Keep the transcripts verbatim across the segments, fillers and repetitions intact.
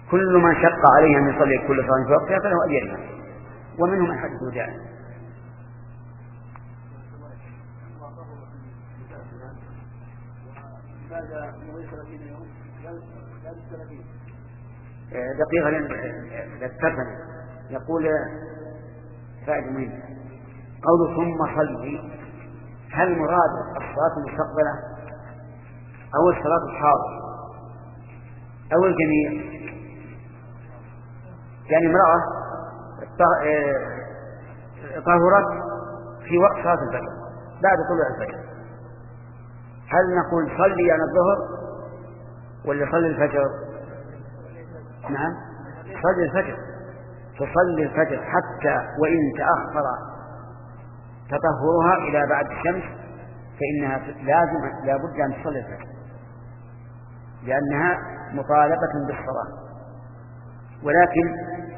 كل من شق عليه أن يصلي كل صلاة في وقتها فله أجرها، ومنهم من حدث جاء. دقيقة للترجمة يقول فائدة مهمة قول ثم صلي، هل مراد الصلاة المستقبلة أو الصلاة الحاضرة أو الجميع؟ يعني امرأة طهرت في وقت صلاة الفجر بعد طلوع الفجر، هل نقول صلي عن الظهر ولا صلي الفجر؟ نعم صلي الفجر، تصلي الفجر حتى وإن تأخر تطهرها إلى بعد الشمس فإنها لازم لا بد أن تصلي الفجر لأنها مطالبة بالصلاة. ولكن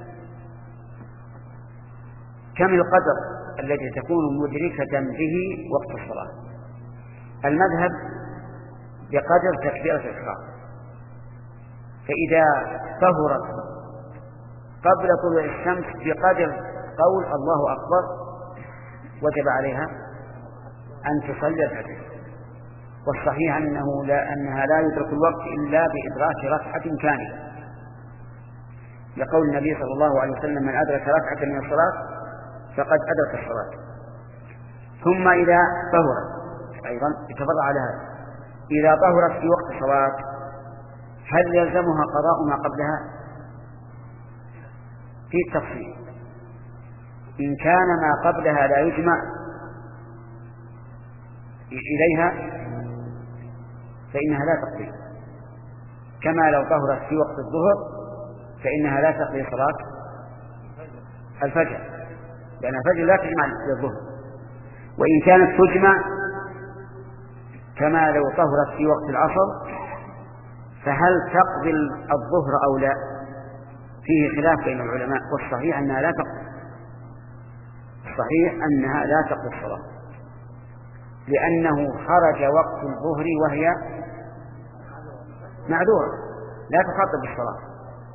كم القدر الذي تكون مدركة به وقت الصلاة؟ المذهب بقدر تكبيرة الإحرام، فإذا طهرت قبل طلوع الشمس بقدر قول الله أكبر وجب عليها أن تصلي الفجر. والصحيح أنه لا أنها لا يدرك الوقت إلا بإدراك ركعة كاملة، لقول النبي صلى الله عليه وسلم من أدرك ركعة من الصلاة فقد أدرك الصلاة. ثم إذا طهرت أيضا يتفرع على هذا، إذا طهرت في وقت الصلاة هل يلزمها قضاء ما قبلها؟ في التفصيل، إن كان ما قبلها لا يجمع إليها فإنها لا تقضي، كما لو طهرت في وقت الظهر فإنها لا تقضي صلاة الفجر لأن الفجر لا تجمع للظهر. وإن كانت تجمع كما لو طهرت في وقت العصر فهل تقضي الظهر أو لا؟ فيه خلاف بين العلماء، والصحيح أنها لا تقضي، الصحيح أنها لا تقضي الصلاة لأنه خرج وقت الظهر وهي معذورة لا تخاطب بالصلاة.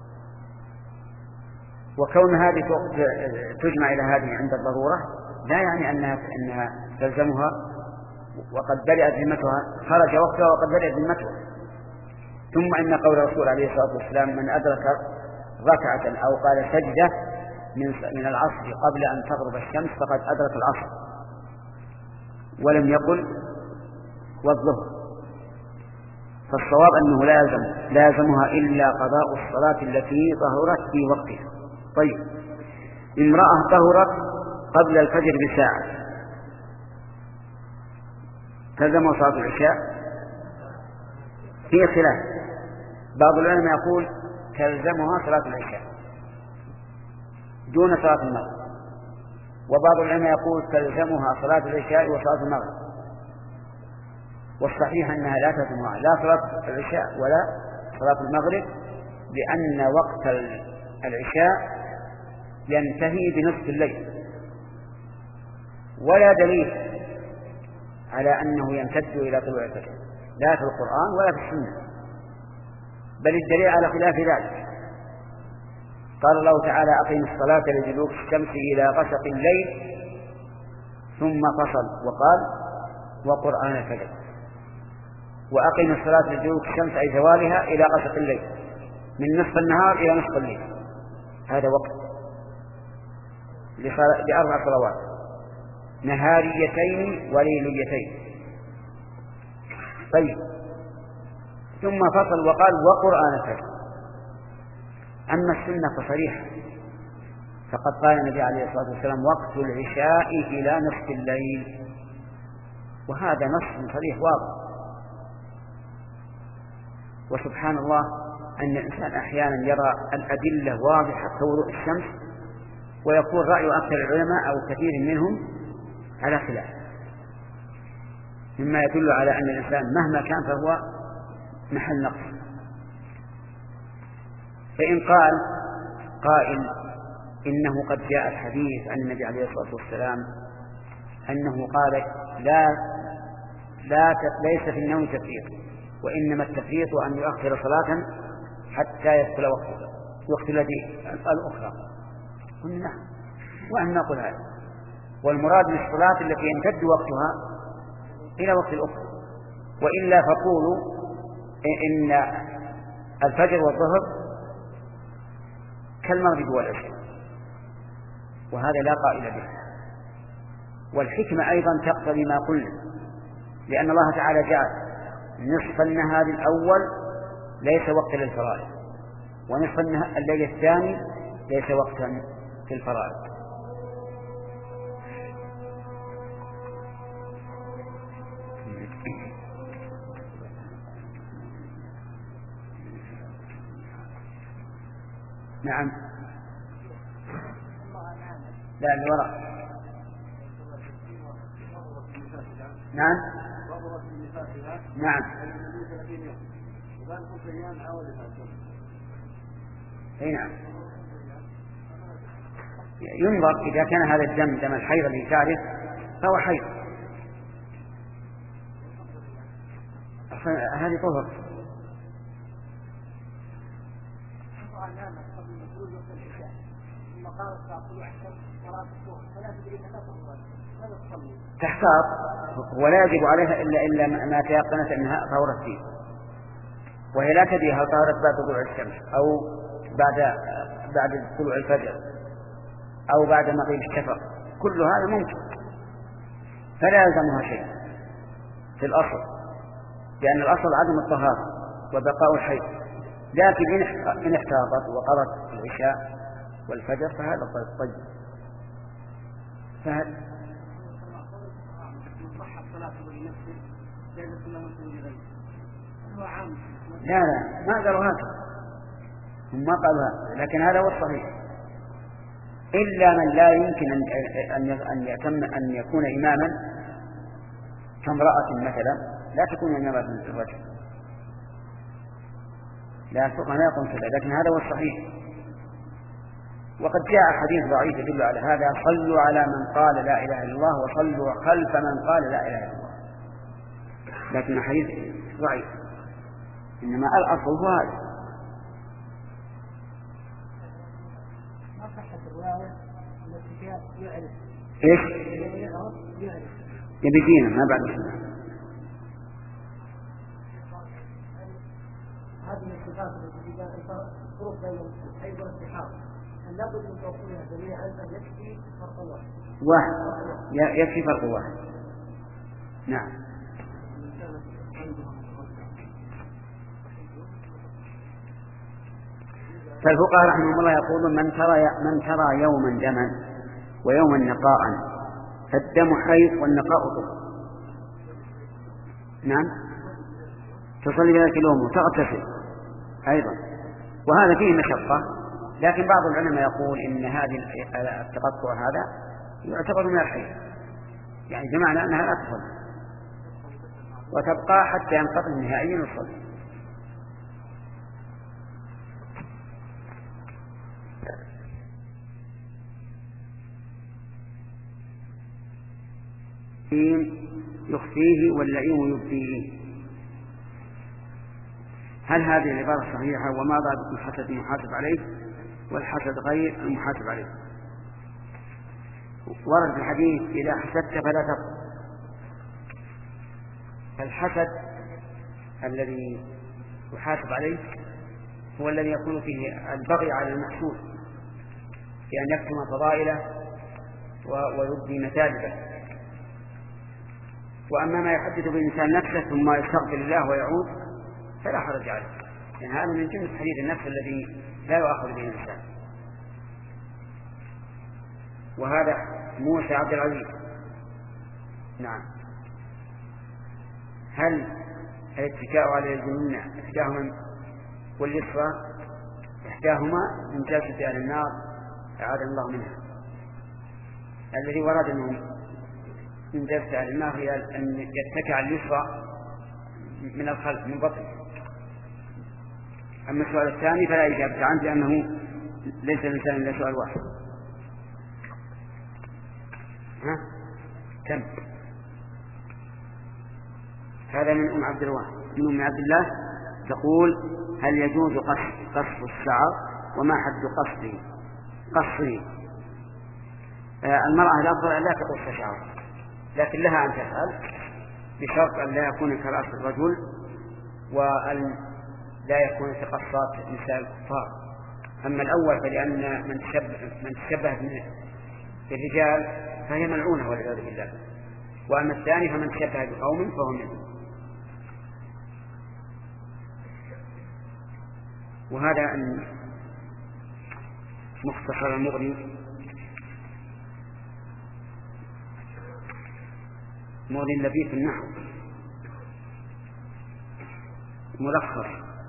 وكون هذه تجمع إلى هذه عند الضرورة لا يعني أنها, أنها تلزمها وقد بدأت ذمتها، خرج وقتها وقد بدأت ذمتها. ثم إن قول الرسول عليه الصلاة والسلام من أدرك ركعة أو قال سجدة من العصر قبل أن تغرب الشمس فقد أدرك العصر، ولم يقل والظهر. فالصواب أنه لا يلزم لا يلزمها إلا قضاء الصلاة التي طهرت في وقتها. طيب، امرأة طهرت قبل الفجر بساعة تلزم صلاة العشاء؟ في خلاف، بعض العلماء يقول تلزمها صلاة العشاء دون صلاة المغرب، وبعض العلماء يقول تلزمها صلاة العشاء وصلاة المغرب. والصحيح أنها لا تلزمها لا صلاة العشاء ولا صلاة المغرب، لأن وقت العشاء ينتهي بنصف الليل، ولا دليل على أنه يمتد إلى طلوع الفجر لا في القرآن ولا في السنة، بل الدليل على خلاف ذلك. قال الله تعالى أقيم الصلاة لدلوك الشمس إلى غسق الليل ثم فصل وقال وقرآن الفجر، وأقيم الصلاة لدلوك الشمس أي زوالها إلى غسق الليل من نصف النهار إلى نصف الليل، هذا وقت لأربع صلوات نهاريتين وليليتين. طيب، ثم فصل وقال وقرآن الفجر. أما السنة فصريحة، فقد قال النبي عليه الصلاة والسلام وقت العشاء إلى نصف الليل، وهذا نص صريح واضح. وسبحان الله أن الإنسان أحيانا يرى الأدلة واضحة كوضوء الشمس ويكون رأي أكثر العلماء أو كثير منهم على خلاف، مما يدل على أن الإنسان مهما كان فهو محل نقص. فإن قال قائل إنه قد جاء الحديث عن النبي عليه الصلاة والسلام أنه قال لا لا ليس في النوم تفريط، وإنما التفريط أن يؤخر صلاة حتى يدخل وقتها، وقت الذي الأخرى؟ قلنا نعم، وأن نقول هذا، والمراد من الصلاة التي يمتد وقتها إلى وقت الأخرى، وإلا فقولوا إن الفجر والظهر كالمغرب والعشاء، وهذا لا قائل به. والحكمة أيضا تقتضي ما قلنا، لأن الله تعالى جعل نصف النهار الأول ليس وقتا للفرائض، ونصف الليل الثاني ليس وقتا في الفرائض. نعم. لا اللي وراء. نعم. نعم. اي نعم. ينظر إذا كان هذا الدم دم الحيض الذي تعرف فهو حيض، هذه طهر. تحتاط ولا يجب عليها إلا إلا ما تيقنت أنها طهرت فيه، وهي لا تدري هل طهرت بعد طلوع الشمس أو بعد بعد طلوع الفجر أو بعد مغيب الشفق، كل هذا ممكن، فلا يلزمها شيء في الأصل، لأن الأصل عدم الطهارة وبقاء الحيض، لكن إن احتاطت وقرت العشاء والفجر فهذا طيب. فهذا لا لا ما قالوا هكذا، هم ما قالوا هكذا، لكن هذا هو الصحيح، إلا من لا يمكن أن أن يتم أن يكون إماما كامرأة مثلا لا تكون إماما في الرجل، لا الفقهاء لا يقولون كذا، لكن هذا هو الصحيح. وقد جاء حديث ضعيف يدل على هذا: صلوا على من قال لا إله إلا الله وصلوا خلف من قال لا إله إلا الله، لكن الحديث ضعيف، إنما الأصل هو هذا. إيش؟ يبي ما بعد السنة. هذه الصفات التي تفرق بين الحيض والانتحار، هل لابد من توصيلها جميعا أم يكفي فرق واحد؟ واحد يكفي فرق واحد. نعم. فالفقهاء رحمهم الله يقولون: من ترى من ترى يوما دما ويوما نقاء فالدم حيض والنقاء طهر. نعم. تصلي بذلك اليوم وتغتسل أيضا، وهذا فيه مشقة، لكن بعض العلماء يقول إن هذه التقطع هذا يعتبر من الحيض، يعني بمعنى أنها لا تصلي وتبقى حتى ينقطع نهائيا الصلاة. يخفيه واللئيم يبديه، هل هذه العبارة صحيحة؟ وما ضابط الحسد المحاسب عليه والحسد غير المحاسب عليه؟ ورد الحديث: إذا حسدت فلا تغضب. الحسد الذي يحاسب عليه هو الذي يكون فيه البغي على المحسود بأن يكتم فضائله ويبدي متاجبه. وأما ما يحدث بالإنسان نفسه ثم يستغفر الله ويعود فلا حرج عليه، لأن يعني هذا من جنس حديث النفس الذي لا يؤخذ به الإنسان. وهذا موسى عبد العزيز. نعم. هل الاتكاء على الجنون إحداهما واليسرى إحداهما من جلسة أهل النار أعاذنا الله منها؟ الذي ورد أنه من جلسة أهل النار هي أن يتكى على اليسرى من الخلف من بطن. أما السؤال الثاني فلا إجابة عنه، لأنه ليس الإنسان إلا سؤال واحد. ها؟ كم؟ هذا من أم عبد الله من أم عبد الله تقول: هل يجوز قص قص الشعر وما حد قصده قصه. المرأة الأفضل لا تقص شعرها، لكن لها أن تفعل بشرط أن لا يكون كرأس الرجل، وأن لا يكون كقصات نساء الكفار. أما الأول فلأن من تشبه, من تشبه بالرجال فهي ملعونة والعياذ بالله، وأما الثاني فمن تشبه بقوم فهو منهم. وهذا مختصر المغني مغني اللبيب في النحو، ملخص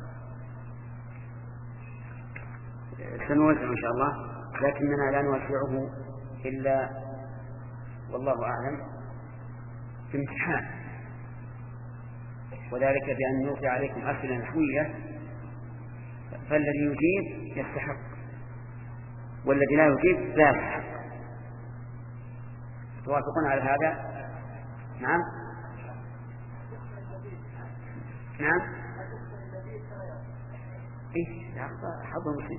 سنوزع إن شاء الله، لكننا لا نوزعه إلا والله أعلم في امتحان، وذلك بأن نوقع عليكم أسئلة نحوية، فالذي يجيب يستحق والذي لا يجيب لا يستحق. توافقون على هذا؟ نعم نعم إيه حظ مسلم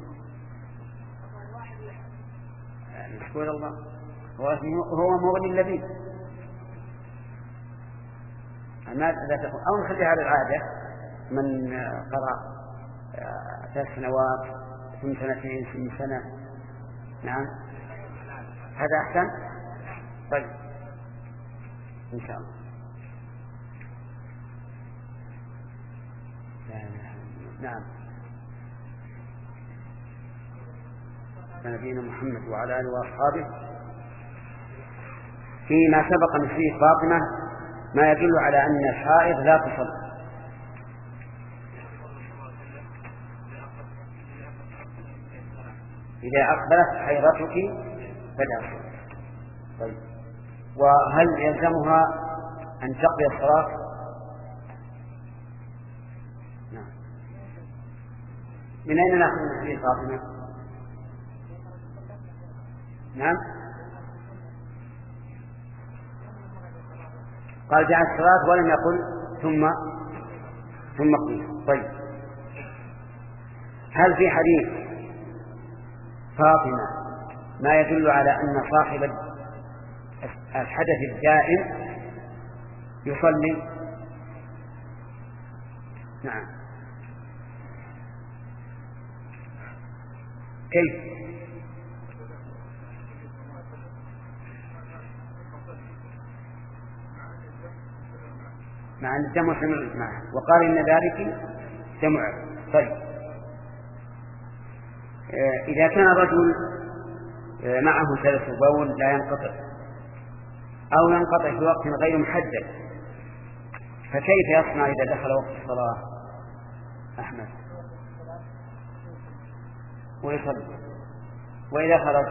نشكر الله. هو هو مغني اللبيب. لا تقول أو نخلي هذا العادة، من قرأ ثلاث سنوات ثم سنتين ثم سنة. نعم هذا أحسن. طيب إن شاء الله. نعم نبينا محمد وعلى آله وأصحابه. فيما سبق من حديث فاطمة ما يدل على أن الحائض لا تصلي. إذا أقبلت حيضتك فلا تصلي. طيب وهل يلزمها أن تقضي الصلاة؟ نعم. من أين نأخذ من حديث فاطمة؟ نعم قال دع الصلاة ولم يقل ثم ثم قل. طيب هل في حديث فاطمة ما يدل على أن صاحب الحدث الدائم يصلي؟ نعم. كيف؟ مع أن الدم سمع معه، وقال إن ذلك سمع. طيب إذا كان رجل معه سلس بول لا ينقطع أو ينقطع في وقت غير محدد، فكيف يصنع إذا دخل وقت الصلاة؟ أحمد ويصلي، وإذا خرج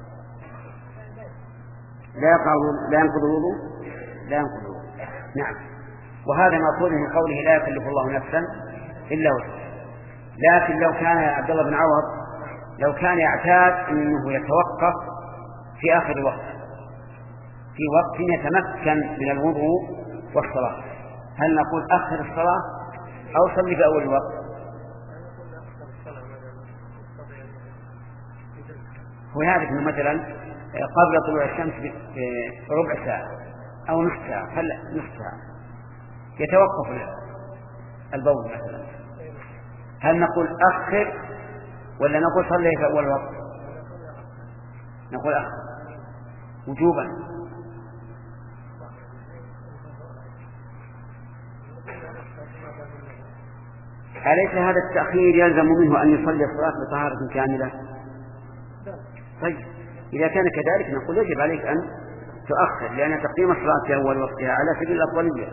لا لا ينقض الوضوء لا ينقض الوضوء. نعم. وهذا مأخوذ من قوله لا يكلف الله نفسا إلا وسعها. لكن لو كان عبد الله بن عوض لو كان يعتاد أنه يتوقف في آخر الوقت في وقت يتمكن من الوضوء والصلاة، هل نقول أخر الصلاة أو صلي في أول الوقت؟ هو يعرف أنه مثلا قبل طلوع الشمس بربع ساعة أو نصف ساعة، هل نصف ساعة يتوقف البول مثلا، هل نقول أخر ولا نقول صلي في أول وقت؟ نقول أخر وجوبا. أليس هذا التأخير يلزم منه أن يصلي الصلاة بطهارة كاملة؟ طيب إذا كان كذلك نقول يجب عليك أن تؤخر، لأن تقديم الصلاة في أول وقتها على سبيل الأفضلية.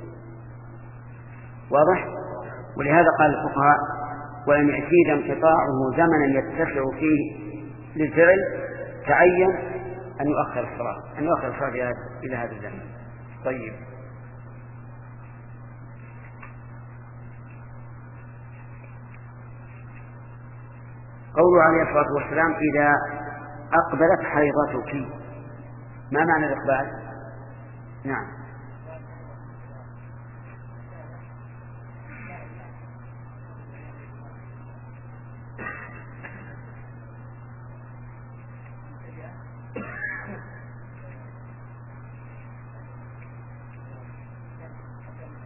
واضح؟ ولهذا قال الفقهاء ولم يعتيد انقطاعه زمنا يتسع فيه للفعل تعين أن يؤخر الصلاة أن يؤخر الصلاة إلى هذا الزمن. طيب قوله عليه الصلاة والسلام إذا أقبلت حيضتك، ما معنى الإقبال؟ نعم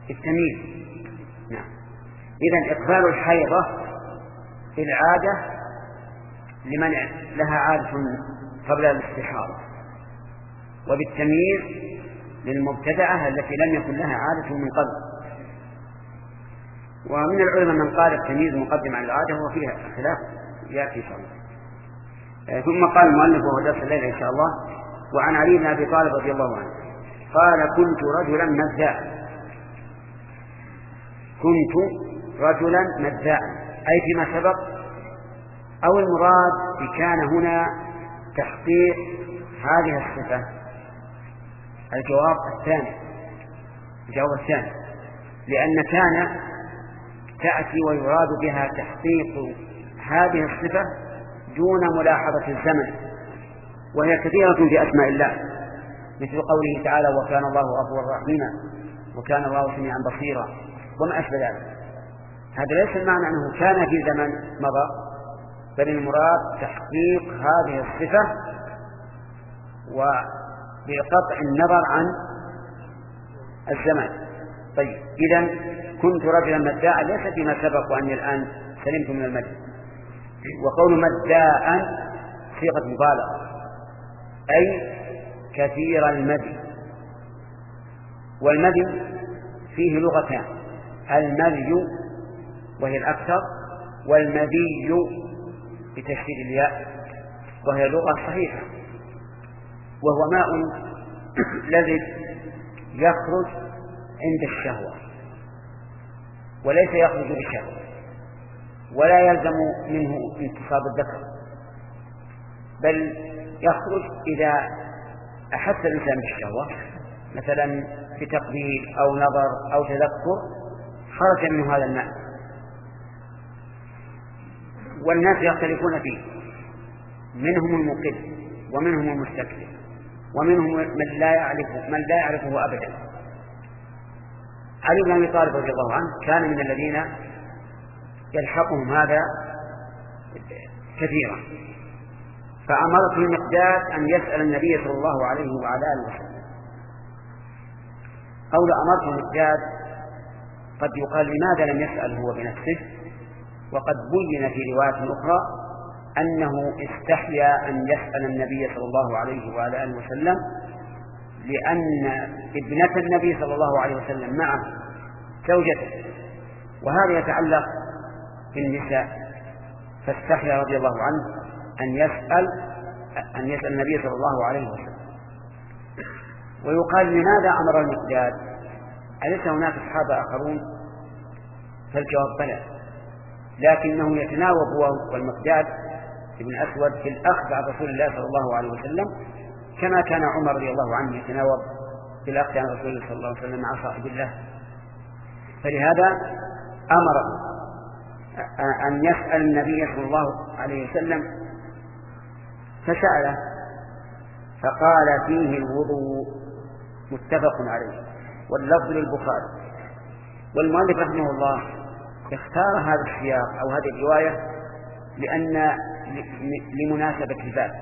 التمييز. نعم. إذن إقبال الحيضة في العادة لمن لها عادة قبل الاستحاضة، وبالتمييز للمبتدعة التي لم يكن لها عادة من قبل. ومن العلماء من قال التمييز مقدم على العادة وفيها خلاف يأتي إن شاء الله. ثم قال المؤلف وهو درس الليلة إن شاء الله: وعن علي بن أبي طالب رضي الله عنه قال: كنت رجلا مذاء. كنت رجلا مذاء أي فيما سبق، أو المراد بكان هنا تحقيق هذه الصفة. الجواب الثاني، الجواب الثاني، لأن كان تأتي ويراد بها تحقيق هذه الصفة دون ملاحظة الزمن، وهي كثيرة في أسماء الله، مثل قوله تعالى: وكان الله غفورا رحيما، وكان الله سميعا بصيرا، وما أشبه ذلك. هذا ليس المعنى أنه كان في زمن مضى، بل المراد تحقيق هذه الصفة وبقطع النظر عن الزمان. طيب، إذن كنت رجلا مداء ليس فيما سبق وأني الآن سلمت من المد. وقول مداء صيغة مبالغة، أي كثير المدي. والمدي فيه لغتان: المدي وهي الأكثر، والمدي بتشديد الياء وهي لغة صحيحة، وهو ماء لذيذ يخرج عند الشهوة وليس يخرج بالشهوة، ولا يلزم منه انتصاب الذكر، بل يخرج إذا أحس الإنسان بالشهوة، مثلا في تقبيل أو نظر أو تذكر، خرج منه هذا الماء. والناس يختلفون فيه، منهم المقل ومنهم المستكبر ومنهم من لا يعرفه من لا يعرفه أبدا. علي بن أبي طالب رضي الله عنه كان من الذين يلحقهم هذا كثيرا، فأمرته المقداد أن يسأل النبي صلى الله عليه وعلى آله وسلم. قول أمرته المقداد قد يقال لماذا لم يسأل هو بنفسه، وقد بين في رواية أخرى أنه استحيا أن يسأل النبي صلى الله عليه وعلى آله وسلم، لأن ابنة النبي صلى الله عليه وسلم معه زوجته، وهذا يتعلق بالنساء، فاستحيا رضي الله عنه أن يسأل أن يسأل النبي صلى الله عليه وسلم. ويقال لماذا أمر المقداد؟ أليس هناك أصحاب آخرون؟ فالجواب بلى، لكنه يتناوب هو والمقداد ابن أسود في الأخذ عن رسول الله صلى الله عليه وسلم، كما كان عمر رضي الله عنه يتناوب في الأخذ عن رسول الله صلى الله عليه وسلم مع صاحب الله. فلهذا أمر أن يسأل النبي صلى الله عليه وسلم، فسأله فقال فيه الوضوء، متفق عليه، واللفظ للبخاري. والمؤلف رحمه الله اختار هذا السياق أو هذه الرواية لأن لمناسبة الباب،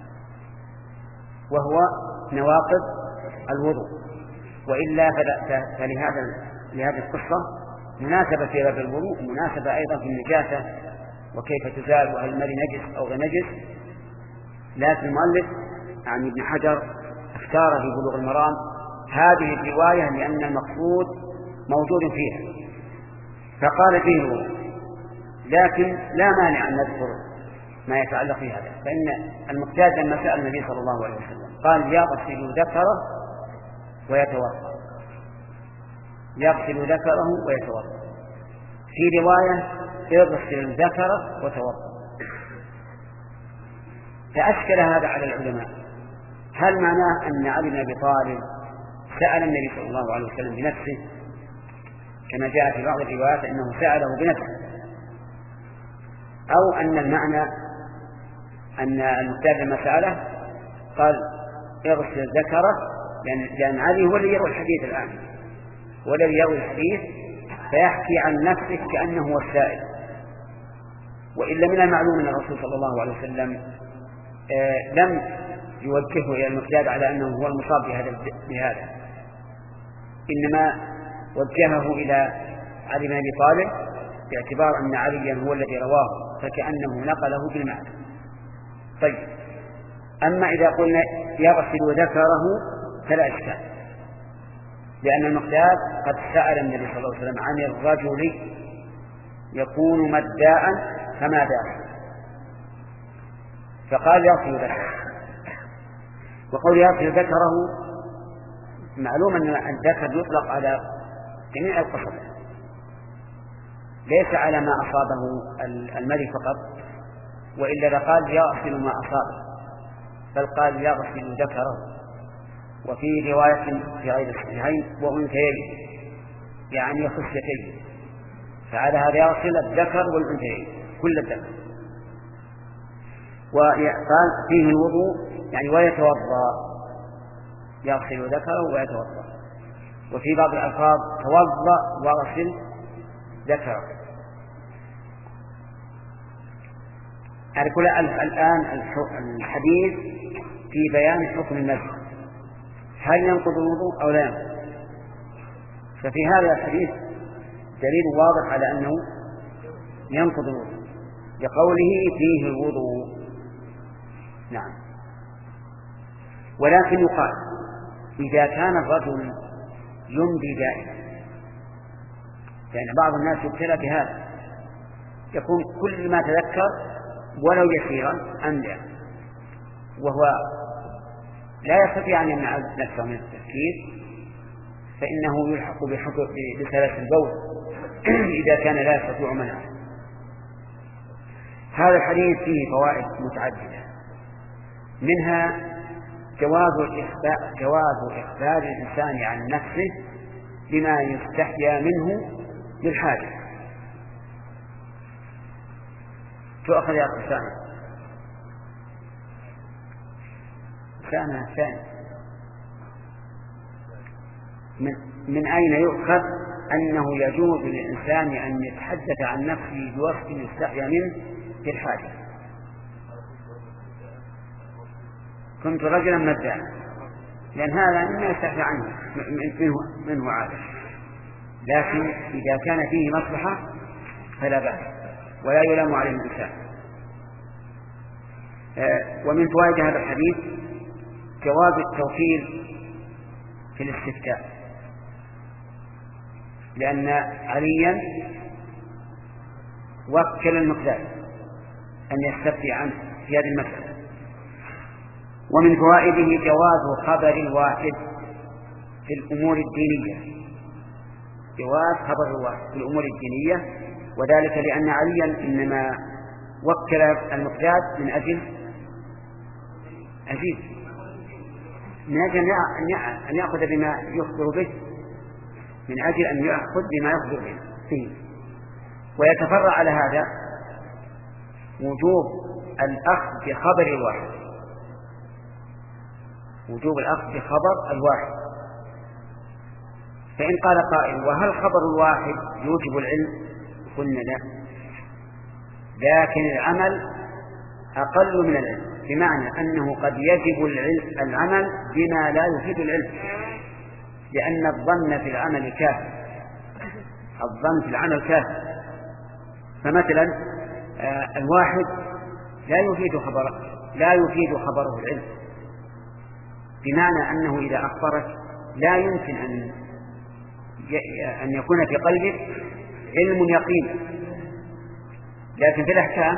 وهو نواقض الوضوء، وإلا فلهذا لهذه القصة مناسبة في باب الوضوء، مناسبة أيضا في النجاسة وكيف تزال وهل المرء نجس أو غير نجس. لكن المؤلف عن ابن حجر اختار في بلوغ المرام هذه الرواية لأن المقصود موجود فيها، فقال فيه الوضوء. لكن لا مانع أن نذكر ما يتعلق في هذا، فإن المقتاد لما سأل النبي صلى الله عليه وسلم قال: يغسل ذكره ويتوضأ، يغسل ذكره ويتوضأ. في رواية: يغسل ذكره وتوضأ. فأشكل هذا على العلماء، هل معناه أن علي بن أبي طالب سأل النبي صلى الله عليه وسلم بنفسه كما جاء في بعض الروايات أنه سأله بنفسه، أو أن المعنى أن المقتاد لما سأله قال اغسل ذكره، لأن علي هو اللي يروي الحديث الآن، هو الذي يروي الحديث فيحكي عن نفسه كأنه هو السائل. وإلا من المعلوم أن الرسول صلى الله عليه وسلم آه لم يوجهه إلى المقتاد على أنه هو المصاب بهذا بهذا إنما وجهه إلى علي بن أبي طالب باعتبار أن عليا هو الذي رواه فكأنه نقله بالمعنى. طيب، أما إذا قلنا يغسل ذكره فلا إشكال، لأن المقداد قد سأل النبي صلى الله عليه وسلم عن الرجل يكون مداء فما داه، فقال يغسل ذكره. وقول يغسل ذكره معلوم أن الذكر يطلق على جميع القصر، ليس على ما أصابه المرء فقط، وإلا لقال يغسل ما أصابه، بل قال يغسل ذكره. وفي رواية في غير الصحيحين وأنثيين يعني خصيتين، فعلى هذا يغسل الذكر والأنثيين كل الذكر. وقال فيه الوضوء يعني ويتوضأ، يغسل ذكره ويتوضأ. وفي بعض الألفاظ توضأ وغسل ذكره. على كل الآن الحديث في بيان حكم المسح، هل ينقض الوضوء أو لا ينقض؟ ففي هذا الحديث دليل واضح على أنه ينقض الوضوء لقوله فيه الوضوء. نعم. ولكن يقال إذا كان الرجل يمضي دائما، يعني بعض الناس يبتلى بهذا، يكون كل ما تذكر ولو يسيرا أمضى، وهو لا يستطيع أن يمنع نفسه من التفكير، فإنه يلحق بسلاسل البول إذا كان لا يستطيع منعه. هذا الحديث فيه فوائد متعددة، منها جواز الإخبار, جواز إخبار الإنسان عن نفسه بما يستحيا منه للحاجة. تؤخذ يا أخي ثاني ثاني ثاني من, من أين يؤخذ أنه يجوز للإنسان أن يتحدث عن نفسه بوصف يستحيا منه للحاجة؟ كنت رجلا مدعا، لأن هذا مما يستحي عنه منه, منه عادة، لكن إذا كان فيه مصلحة فلا بأس ولا يلام عليه الإنسان. ومن فوائد هذا الحديث جواز التوكيل في الاستفتاء، لأن عليا وكل المقداد أن يستفتي عنه في هذه المسألة. ومن فوائده جواز خبر الواحد في الأمور الدينية، جواز خبر الواحد في الأمور الدينية، وذلك لأن عليا إنما وكل المقداد من أجل أجيب من أجل أن يأخذ بما يخبر به، من أجل أن يأخذ بما يخبر به. ويتفرع على هذا وجوب الأخذ بخبر الواحد، وجوب الأخذ بخبر الواحد. فإن قال قائل وهل خبر الواحد يوجب العلم؟ قلنا لا، لكن العمل أقل من العلم، بمعنى أنه قد يجب العلم العمل بما لا يفيد العلم، لأن الظن في العمل كافر، الظن في العمل كافر. فمثلا آه الواحد لا يفيد خبره لا يفيد خبره العلم، بمعنى أنه إذا أخبرك لا يمكن أن أن يكون في قلبك علم يقين، لكن في الأحكام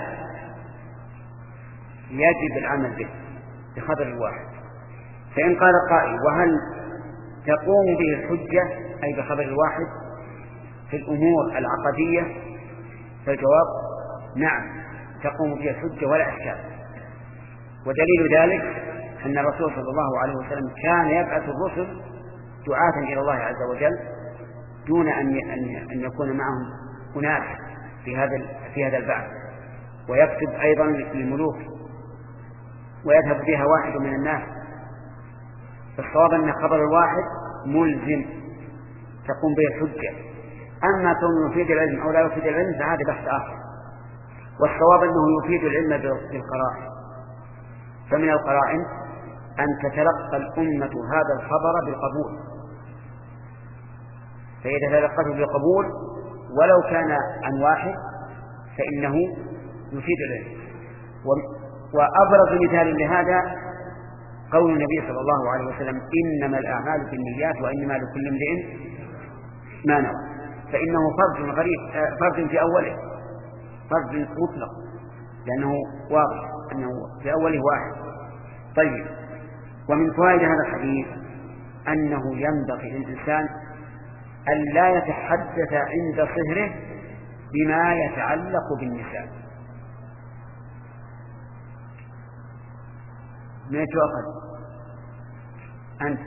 يجب العمل به بخبر الواحد. فإن قال قائل وهل تقوم به الحجة أي بخبر الواحد في الأمور العقدية؟ فالجواب نعم، تقوم به الحجة ولا إشكال. ودليل ذلك أن الرسول صلى الله عليه وسلم كان يبعث الرسل دعاة إلى الله عز وجل دون أن أن يكون معهم أناس في هذا في هذا البعث، ويكتب أيضا للملوك ويذهب بها واحد من الناس. فالصواب أن خبر الواحد ملزم تقوم به الحجة، أما كونه يفيد العلم أو لا يفيد العلم فهذا بحث آخر. والصواب أنه يفيد العلم بالقرائن، فمن القرائن أن تتلقى الأمة هذا الخبر بالقبول، فإذا تلقته بقبول ولو كان عن واحد فإنه يفيد العلم. وأبرز مثال لهذا قول النبي صلى الله عليه وسلم: إنما الأعمال بالنيات وإنما لكل امرئ ما نوى. فإنه فرض غريب، فرض في أوله، فرض مطلق، لأنه واضح أنه في أوله واحد. طيب، ومن فوائد هذا الحديث أنه ينبغي للإنسان أن لا يتحدث عند صهره بما يتعلق بالنساء. من يتوقف أنت؟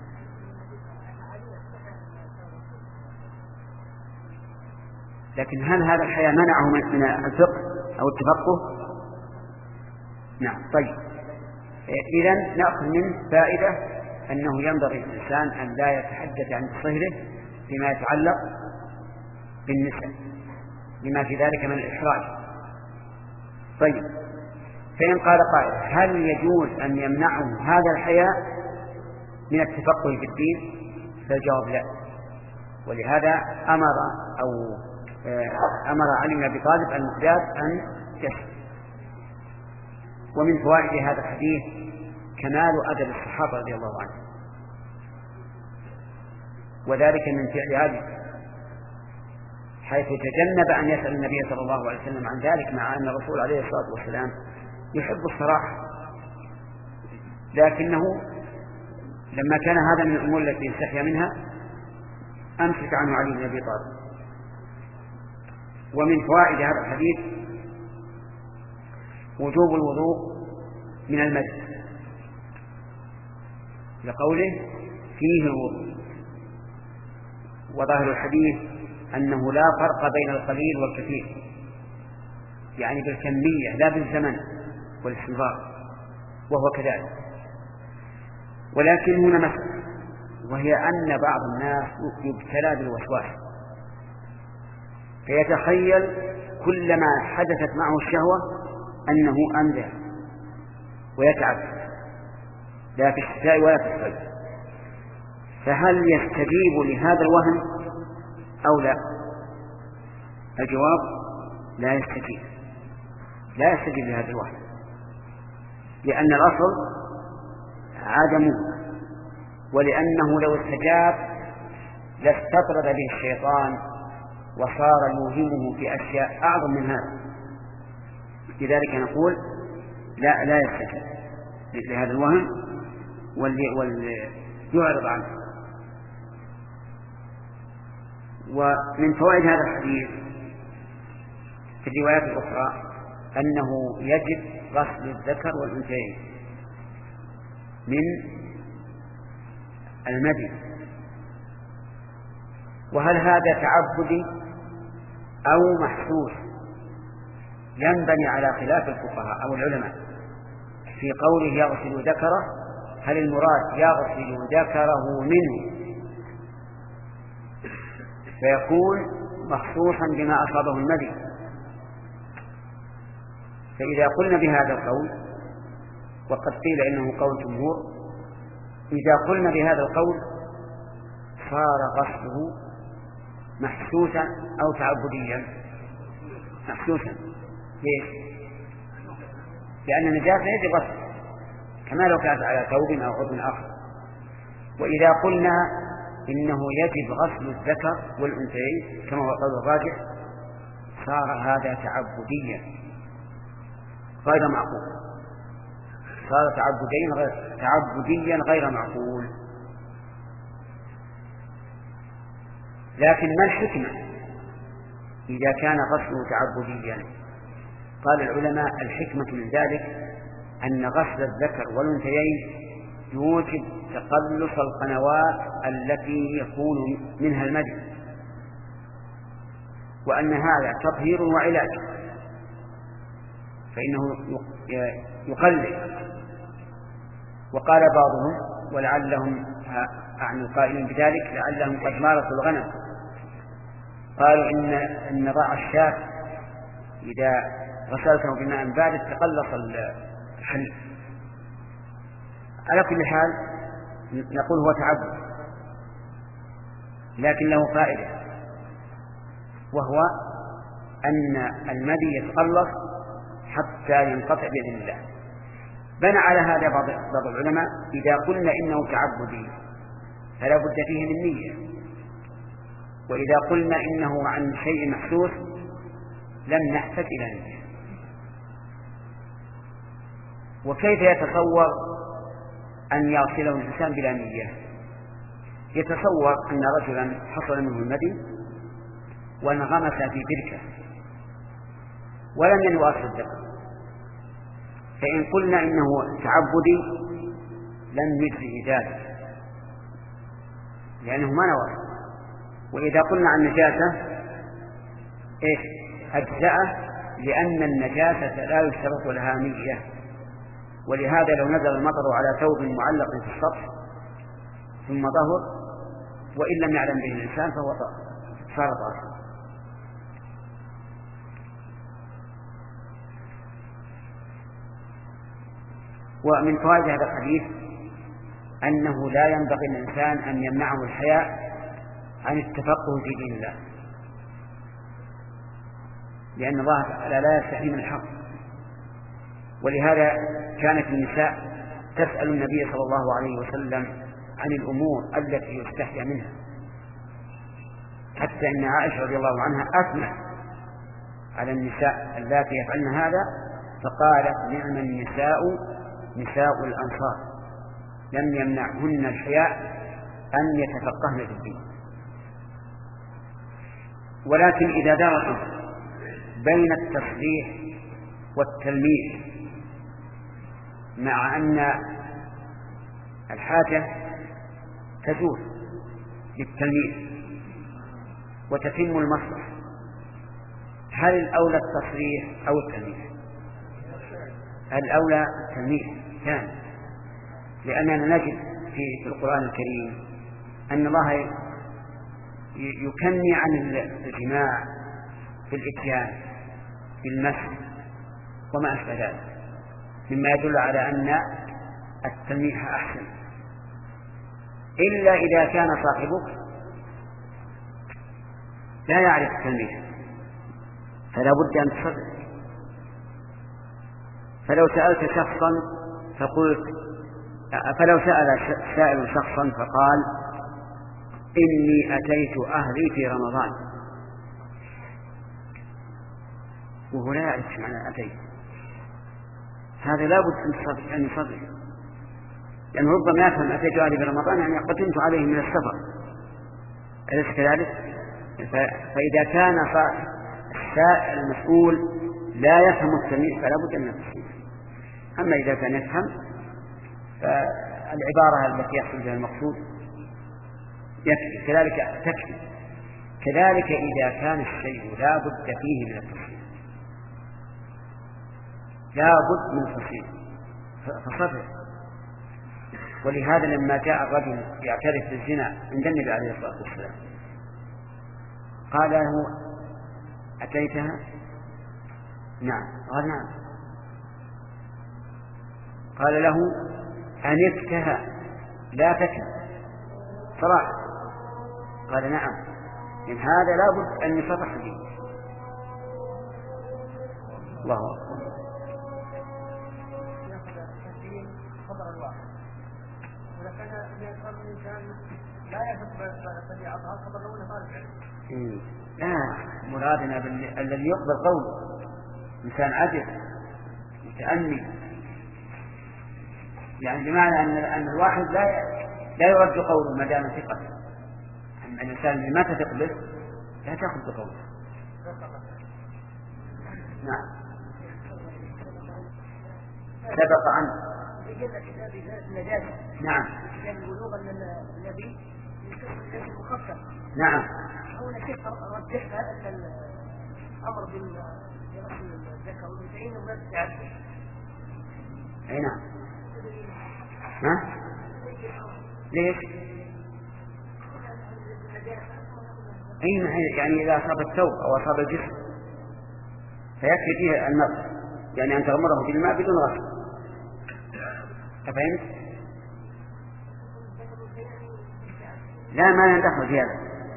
لكن هل هذا الحياة منعه من الفقه أو التفقه؟ نعم. طيب، إذن نأخذ منه فائدة أنه ينبغي للإنسان أن لا يتحدث عن صهره فيما يتعلق بالنساء لما في ذلك من الإحراج. طيب، فإن قال قائل: هل يجوز أن يمنعه هذا الحياء من التفقه في الدين؟ فالجواب لا. ولهذا أمر أو أمر علي بن أبي طالب المقداد أن يسكت. ومن فوائد هذا الحديث كمال أدب الصحابة رضي الله عنهم، وذلك من فعل علي، حيث تجنب أن يسأل النبي صلى الله عليه وسلم عن ذلك، مع أن الرسول عليه الصلاة والسلام يحب الصراحة، لكنه لما كان هذا من الأمور التي يستحيا منها أمسك عنه علي بن أبي طالب. ومن فوائد هذا الحديث وجوب الوضوء من المسجد، لقوله فيه الوضوء. وظاهر الحديث أنه لا فرق بين القليل والكثير، يعني بالكمية لا بالزمن والاستمرار، وهو كذلك. ولكن هنا مسألة، وهي أن بعض الناس يبتلى بالوسواس، فيتخيل كلما حدثت معه الشهوة أنه أمزح ويتعب، لا في الشتاء ولا في الصيف. فهل يستجيب لهذا الوهم أو لا؟ الجواب: لا يستجيب، لا يستجيب لهذا الوهم، لأن الأصل عدمه، ولأنه لو استجاب لاستطرد به الشيطان وصار يوهمه في أشياء أعظم من هذا. لذلك نقول لا لا يستجيب لهذا الوهم ويعرض عنه. ومن فوائد هذا الحديث في الروايات الأخرى أنه يجب غسل الذكر والأنثيين من المدي. وهل هذا تعبدي أو محسوس؟ ينبني على خلاف الفقهاء أو العلماء في قوله يغسل ذكره، هل المراد يغسل ذكره منه فيكون مخصوصا بما أصابه المدي؟ فإذا قلنا بهذا القول، وقد قيل إنه قول جمهور، إذا قلنا بهذا القول صار غسله محسوسا أو تعبديا؟ محسوسا. ليش؟ لأن النجاسة يجب غسل كما لو كانت على ثوب أو عضو آخر. وإذا قلنا إنه يجب غسل الذكر والأنثيين كما هو قول الراجح، صار هذا تعبديا غير معقول، صار تعبديا غير, تعبديا غير معقول. لكن ما الحكمة إذا كان غسله تعبديا؟ قال العلماء: الحكمة من ذلك أن غسل الذكر والأنثيين يوجب تقلص القنوات التي يكون منها المدي، وأن هذا تطهير وعلاج، فإنه يقلل. وقال بعضهم، ولعلهم أعني القائلين بذلك لعلهم قد مارسوا الغنم، قالوا إن إن ضاع الشاة إذا غسلته بماء بارد تقلص الحليب. على كل حال نقول هو تعبد، لكن له فائدة، وهو أن المذي يتخلص حتى ينقطع بإذن الله. بنى على هذا بعض بعض العلماء: إذا قلنا إنه تعبدي فلا بد فيه من نية، وإذا قلنا إنه عن شيء محسوس لم نحتاج إلى نية. وكيف يتصور أن يغسله الإنسان بلا نية؟ يتصور أن رجلا حصل منه المذي وانغمس في بركة ولم ينوي غسل الذكر، فإن قلنا إنه تعبدي لم يجزئ ذلك لأنه ما نوى. وإذا قلنا عن نجاسة إيش أجزأه، لأن النجاسة لا يشترط لها نية. ولهذا لو نزل المطر على ثوب معلق في السطح ثم ظهر وإن لم يعلم به الإنسان فهو صار طاهرا. ومن فوائد هذا الحديث أنه لا ينبغي للإنسان أن يمنعه الحياء عن التفقه في دين الله، لأن الله تعالى لا يستحي من الحق. ولهذا كانت النساء تسأل النبي صلى الله عليه وسلم عن الأمور التي يستحيا منها، حتى إن عائشة رضي الله عنها أثنت على النساء اللاتي يفعلن هذا فقالت: نعم النساء نساء الأنصار لم يمنعهن الحياء أن يتفقهن في الدين. ولكن إذا دار الأمر بين التصريح والتلميح مع أن الحاجة تزول للتلميح وتتم المصلحة، هل الأولى التصريح أو التلميح؟ الأولى التلميح ثاني، لأننا نجد في, في القرآن الكريم أن الله يكني عن الجماع في الإتيان في المسح وما أشبه ذلك، مما يدل على أن التلميح أحسن، إلا إذا كان صاحبك لا يعرف التلميح فلا بد أن تصرح. فلو سألت شخصا فقلت فلو سأل سائل شخصا فقال: إني أتيت أهلي في رمضان، وهو لا يعرف معنى أتيت، هذا لا بد أن يصرح، لأنه ربما يفهم أتيت أهلي في رمضان يعني قدمت عليهم من السفر، أليس كذلك؟ فإذا كان السائل المسؤول لا يفهم التلميح فلا بد أن يتصرح. أما إذا كان يفهم فالعبارة التي يحصل بها المقصود يكفي، كذلك تكفي. كذلك إذا كان الشيء لا بد فيه من التصريح، لا بد من التصريح فصرح. ولهذا لما جاء الرجل يعترف بالزنا عند النبي عليه الصلاة والسلام قال له: أتيتها؟ نعم. قال: نعم. قال له: أنفتها لا تكن صراحة؟ قال: نعم. من هذا لا بد أن يصرح به. الله أكبر. لا، مرادنا الذي يقبل قوله إنسان عجل متأني، يعني بمعنى أن أن الواحد لا لا يرد قوله ما دام ثقة. أن الإنسان اللي ما تثق به لا تأخذ بقوله. نعم. سبق عنه. نعم. نعم. هنا كيف رجحت أن الأمر بالرسل الذكر والأنثيين وما تتعدد؟ أي نعم. ها؟ ليش؟ أي يعني إذا أصاب الثوب أو أصاب الجسم فيكفي فيه المغسل، يعني أن تغمره بالماء بدون غسل. أفهمت؟ لا، ما ندخل في هذا،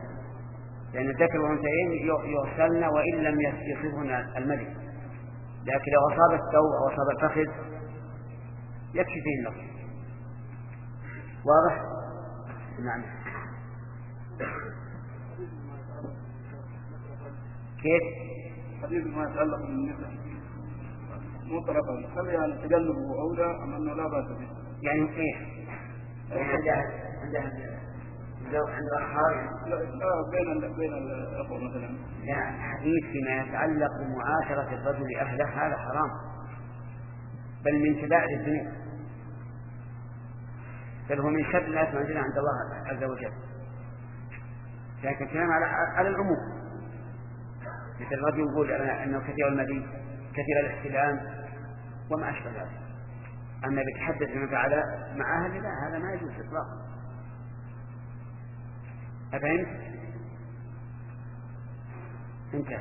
لأن الذكر والأنثيين يغسلن وإن لم يصبهن الملك، لكن لو أصاب الثوب أو أصاب الفخذ يكفي فيه النص. واضح؟ نعم. كيف؟ حديث ما يتعلق بالنساء مطلقا، هل يعني تجنبه أولى أم أنه لا بأس به؟ يعني إيه؟ عندها عندها لو عند الأخوان لا بين بين الأخوة مثلا. لا، الحديث فيما يتعلق بمعاشرة الرجل أهله هذا حرام، بل من كبائر الذنوب، بل هو من شر الناس منزلة عند الله عز وجل. لكن كلام على على العموم، مثل الرجل يقول أنه كثير المدي كثير الاحتلام وما أشبه ذلك. أما بتحدث بما فعل مع أهل لا، هذا ما يجوز إطلاقا. أفهمت؟ انتهى.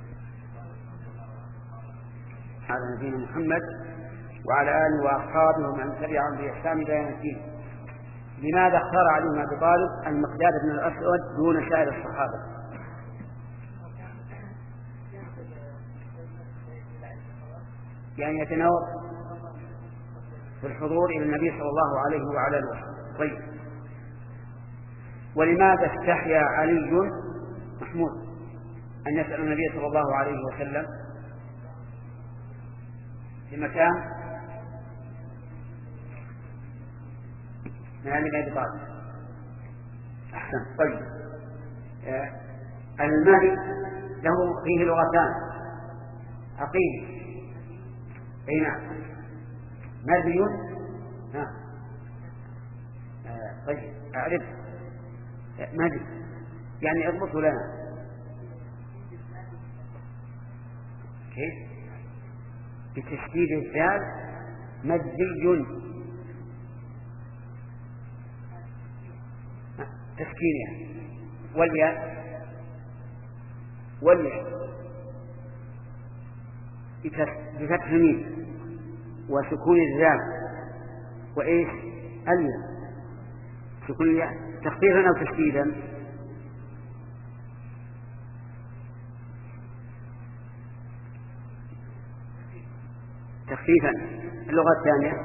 على نبينا محمد وعلى آله وأصحابه ومن تبعهم بإحسان إلى يوم الدين. لماذا اختار علي بن أبي طالب المقداد بن الأسود دون سائر الصحابة؟ يعني يتناوب في الحضور إلى النبي صلى الله عليه وعلى آله وسلم. طيب، ولماذا استحيا علي محمود أن يسأل النبي صلى الله عليه وسلم في مكان من علي بن أبي طالب؟ أحسن. طيب، آه المال له فيه لغتان، عقيل أي نعم، مذي ها آه طيب أعرف مذي يعني اضبطه لنا كيف بتشديد الذال مذي تسكينها، والياء والياء بفتح الميم وسكون الذال وإيش الياء، سكون الياء تخفيفا أو تشديدا. تخفيفا. اللغة الثانية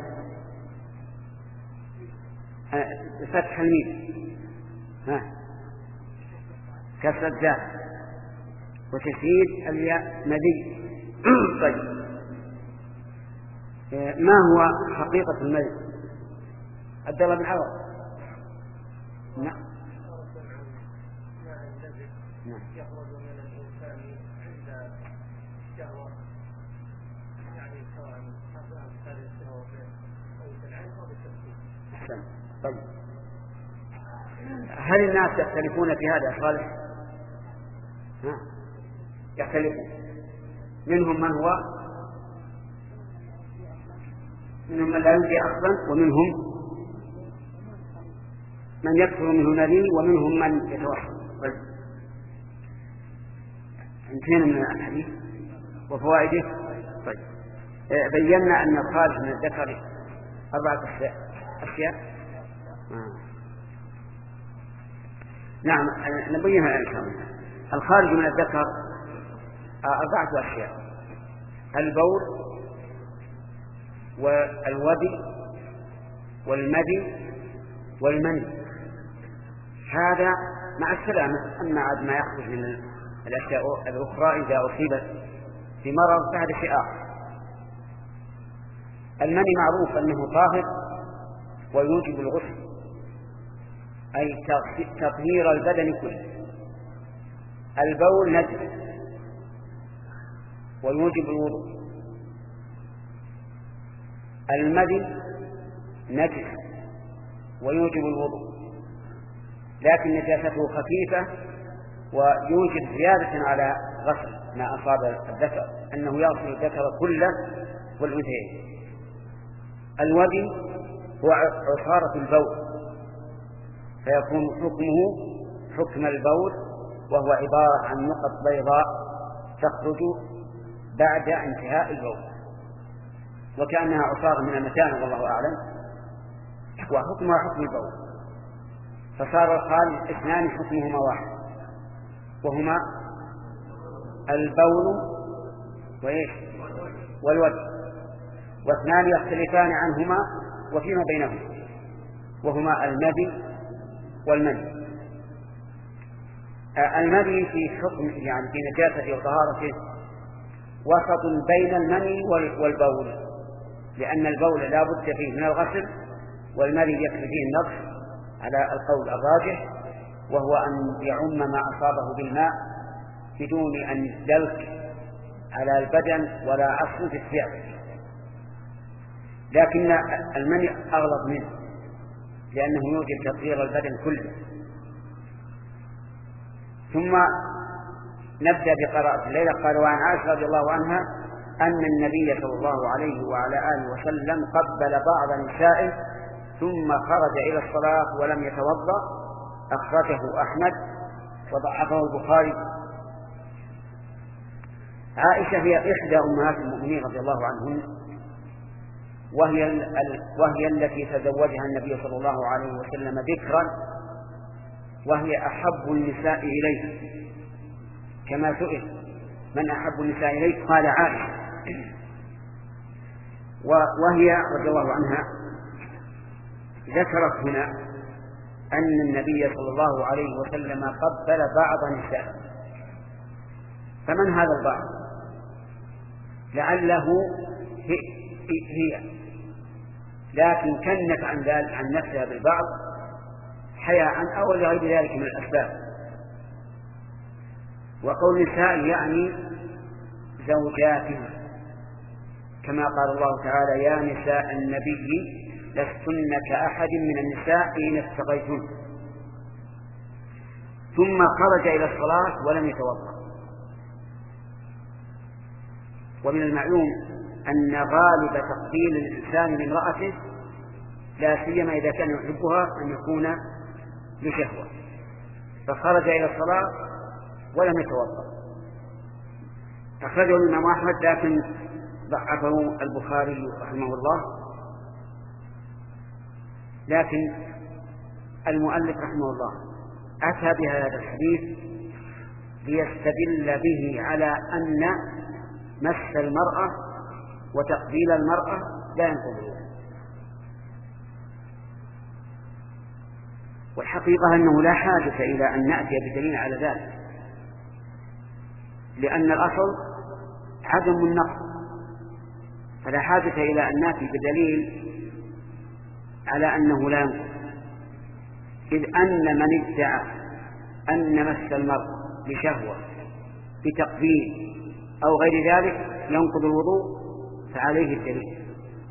فتح الميم ها كسر الذال وتشديد الياء مدي. طيب، ما هو حقيقة المدي؟ عبد الله بن عوض. نعم نعم يخرج من الإنسان عند الشهوة، يعني سواء حصل هذه الشهوة أو في العين أو بالتفكير. أحسن. طيب، هل الناس يختلفون في هذا يا صالح؟ ها يختلفون، منهم من هو منهم من لا ينفي أصلا، ومنهم من يكثر منه نبي، ومنهم من يتوحد. طيب، انتهينا من الحديث وفوائده. طيب، بينا أن الخارج من الذكر أربعة أشياء. آه. نعم نبينها إن شاء الله. الخارج من الذكر أربعة أشياء: البول والودي والمدي والمني. هذا مع السلامة. أما عاد ما يخرج من الأشياء الأخرى إذا أصيبت في مرض فهذا شيء آخر. المني معروف أنه طاهر ويوجب الغسل، أي تطهير البدن كله. البول نجس ويوجب الوضوء. المدي نجس ويوجب الوضوء، لكن نجاسته خفيفة ويوجب زيادة على غسل ما أصاب الذكر، أنه يغسل الذكر كله والأنثيين. الودي هو عصارة البول، فيكون حكمه حكم البول، وهو عبارة عن نقط بيضاء تخرج بعد انتهاء البول، وكأنها عصارة من المكان والله أعلم، وحكمها حكم البول، فصار الخارج اثنان حكمهما واحد. وهما البول وإيش والودي، واثنان يختلفان عنهما وفيما بينهما وهما المذي والمني. المذي في حكم يعني في نجاسته وطهارته وسط بين المني والبول، لأن البول لا بد فيه من الغسل، والمني يكفي فيه النضح على القول الراجح، وهو أن يعم ما أصابه بالماء بدون أن يدلك على البدن ولا عصر في الثياب، لكن المني أغلظ منه لأنه يوجب تطهير البدن كله. ثم نبدأ بقراءة الليلة. قال: وعن عائشة رضي الله عنها أن النبي صلى الله عليه وعلى آله وسلم قبل بعض نسائه ثم خرج إلى الصلاة ولم يتوضأ، أخرجه أحمد وضعفه البخاري. عائشة هي إحدى أمهات المؤمنين رضي الله عنهن، وهي, وهي التي تزوجها النبي صلى الله عليه وسلم بكرا، وهي أحب النساء إليه، كما سئل من أحب النساء إليه قال عائشة. وهي رضي الله عنها ذكرت هنا أن النبي صلى الله عليه وسلم قبل بعض نسائه، فمن هذا البعض؟ لعله هي، لكن كنت عن ذلك عن نفسها بالبعض حياء أو لغير ذلك من الأسباب. وقول نساء يعني زوجاتها، كما قال الله تعالى: يا نساء النبي لستن كأحد من النساء إن اتقيتن. ثم خرج إلى الصلاة ولم يتوضأ. ومن المعلوم أن غالب تقبيل الإنسان لامرأته لا سيما إذا كان يحبها أن يكون لشهوة، فخرج إلى الصلاة ولم يتوضأ. أخرجه الإمام أحمد لكن ضعفه البخاري رحمه الله. لكن المؤلف رحمه الله أتى بهذا الحديث ليستدل به على أن مس المرأة وتقبيل المرأة لا ينقض، والحقيقة أنه لا حاجة إلى أن نأتي بدليل على ذلك، لأن الأصل عدم النقض، فلا حاجة إلى أن نأتي بدليل على أنه لا ينقض، إذ أن من ادعى أن مس المرأة بشهوة بتقبيل أو غير ذلك ينقض الوضوء فعليه الدليل،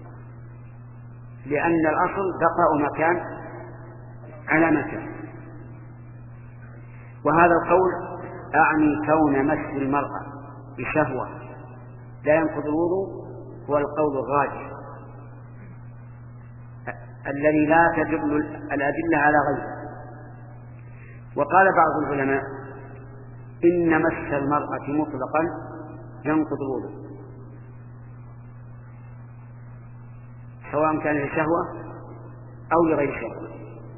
لأن الأصل بقاء مكان على مكان. وهذا القول أعني كون مس المرأة بشهوة لا ينقض الوضوء هو القول الراجح الذي لا تدل الأدلة على غيره. وقال بعض العلماء إن مس المرأة مطلقا ينقض الوضوء سواء كان لشهوة أو لغير شهوة.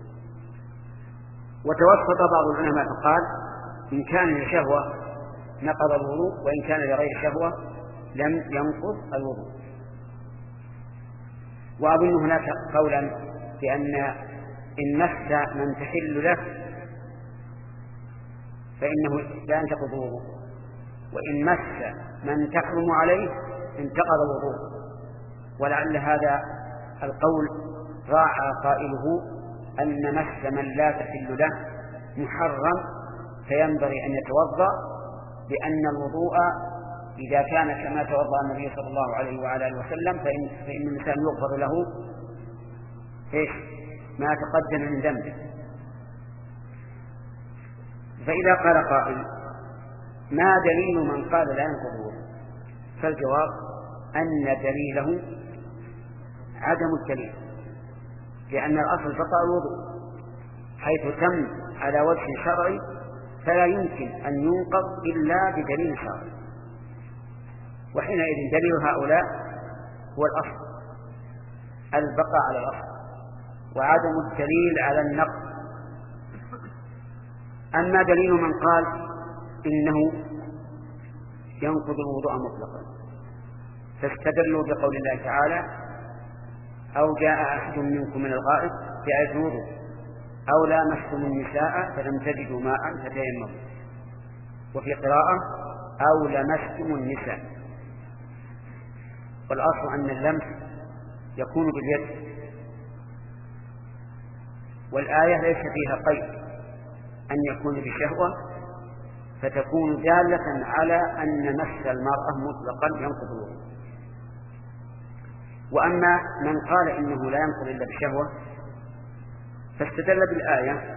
وتوسط بعض العلماء فقال إن كان لشهوة نقض الوضوء، وإن كان لغير شهوة لم ينقض الوضوء. وأظن هناك قولا بأن إن مس من تحل له فإنه لا ينتقض الوضوء، وإن مس من تحرم عليه انتقض الوضوء. ولعل هذا القول راعى قائله أن مس من لا تحل له محرم، فينبغي أن يتوضأ، لأن الوضوء إذا كان كما توضأ النبي صلى الله عليه وعلى آله وسلم فإن, فإن الإنسان يغفر له إيش ما تقدم من ذنبه. فإذا قال قائل ما دليل من قال لا ينقض الوضوء؟ فالجواب أن دليله عدم الدليل، لأن الأصل بقاء الوضوء حيث تم على وجه شرعي فلا يمكن أن ينقض إلا بدليل شرعي، وحينئذ دليل هؤلاء هو الأصل البقاء على الأصل وعدم الدليل على النقض. أما دليل من قال إنه ينقض الوضوء مطلقا، فاستدلوا بقول الله تعالى أو جاء أحد منكم من الغائط بآية الوضوء أو لامستم النساء فلم تجدوا ماء فتيمموا، وفي قراءة أو لمستم النساء. والأصل أن اللمس يكون باليد، والآية ليس فيها قيد أن يكون بشهوة، فتكون دالة على أن مس المرأة مطلقا ينقض الوضوء. وأما من قال إنه لا ينقض إلا بشهوة فاستدل بالآية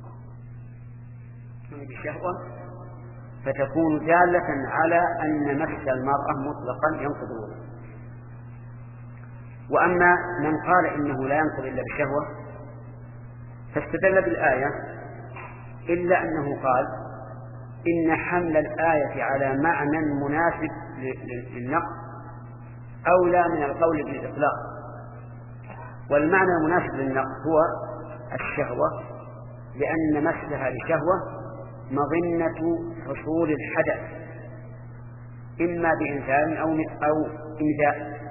بشهوة، فتكون دالة على أن مس المرأة مطلقا ينقض الوضوء. وأما من قال إنه لا ينقض إلا بشهوة فاستدل بالآية، إلا أنه قال إن حمل الآية على معنى مناسب للنقض أولى من القول بالإطلاق، والمعنى المناسب للنقض هو الشهوة، لأن مسها لشهوة مظنة حصول الحدث إما بإنزال أو أو إمداء،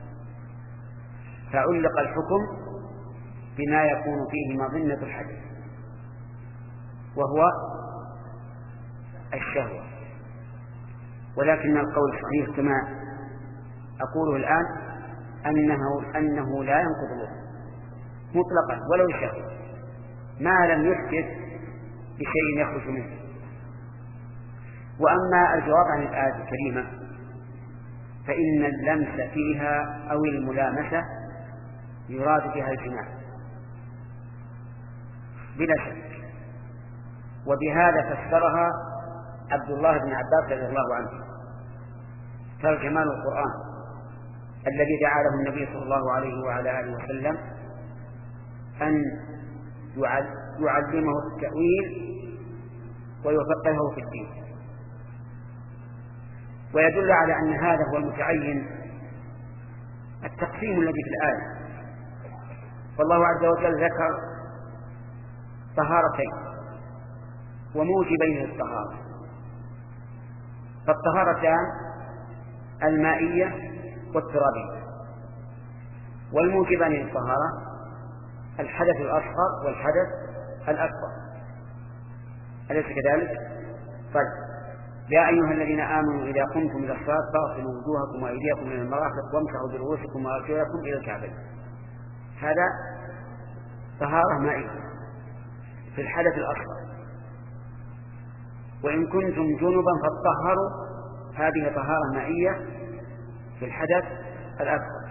فعلق الحكم بما يكون فيه مظنة الحدث وهو الشهوة. ولكن القول الصحيح كما أقوله الآن أنه, أنه لا ينقض الوضوء مطلقا ولو شهوة ما لم يحدث بشيء يخرج منه. وأما الجواب عن الآية الكريمة فإن اللمس فيها أو الملامسة يراد بها الجماع بلا شك، وبهذا فسرها عبد الله بن عباس رضي الله عنه ترجمان القرآن الذي دعا له النبي صلى الله عليه وعلى آله وسلم أن يعلمه التأويل ويفقهه في الدين. ويدل على أن هذا هو المتعين التقسيم الذي في الآية. فالله عز وجل ذكر طهارتين وموجبين للطهارة، فالطهارتان المائية والترابية، والموجبان للطهارة الحدث الأصغر والحدث الأكبر، أليس كذلك؟ طيب، يا أيها الذين آمنوا إذا قمتم إلى الصلاة فاغسلوا وجوهكم وأيديكم إلى المرافق وامسحوا برؤوسكم وأرجلكم إلى الكعبين. هذا طهارة مائية في الحدث الأصغر. وإن كنتم جنبا فاطهروا، هذه طهارة مائية في الحدث الأكبر.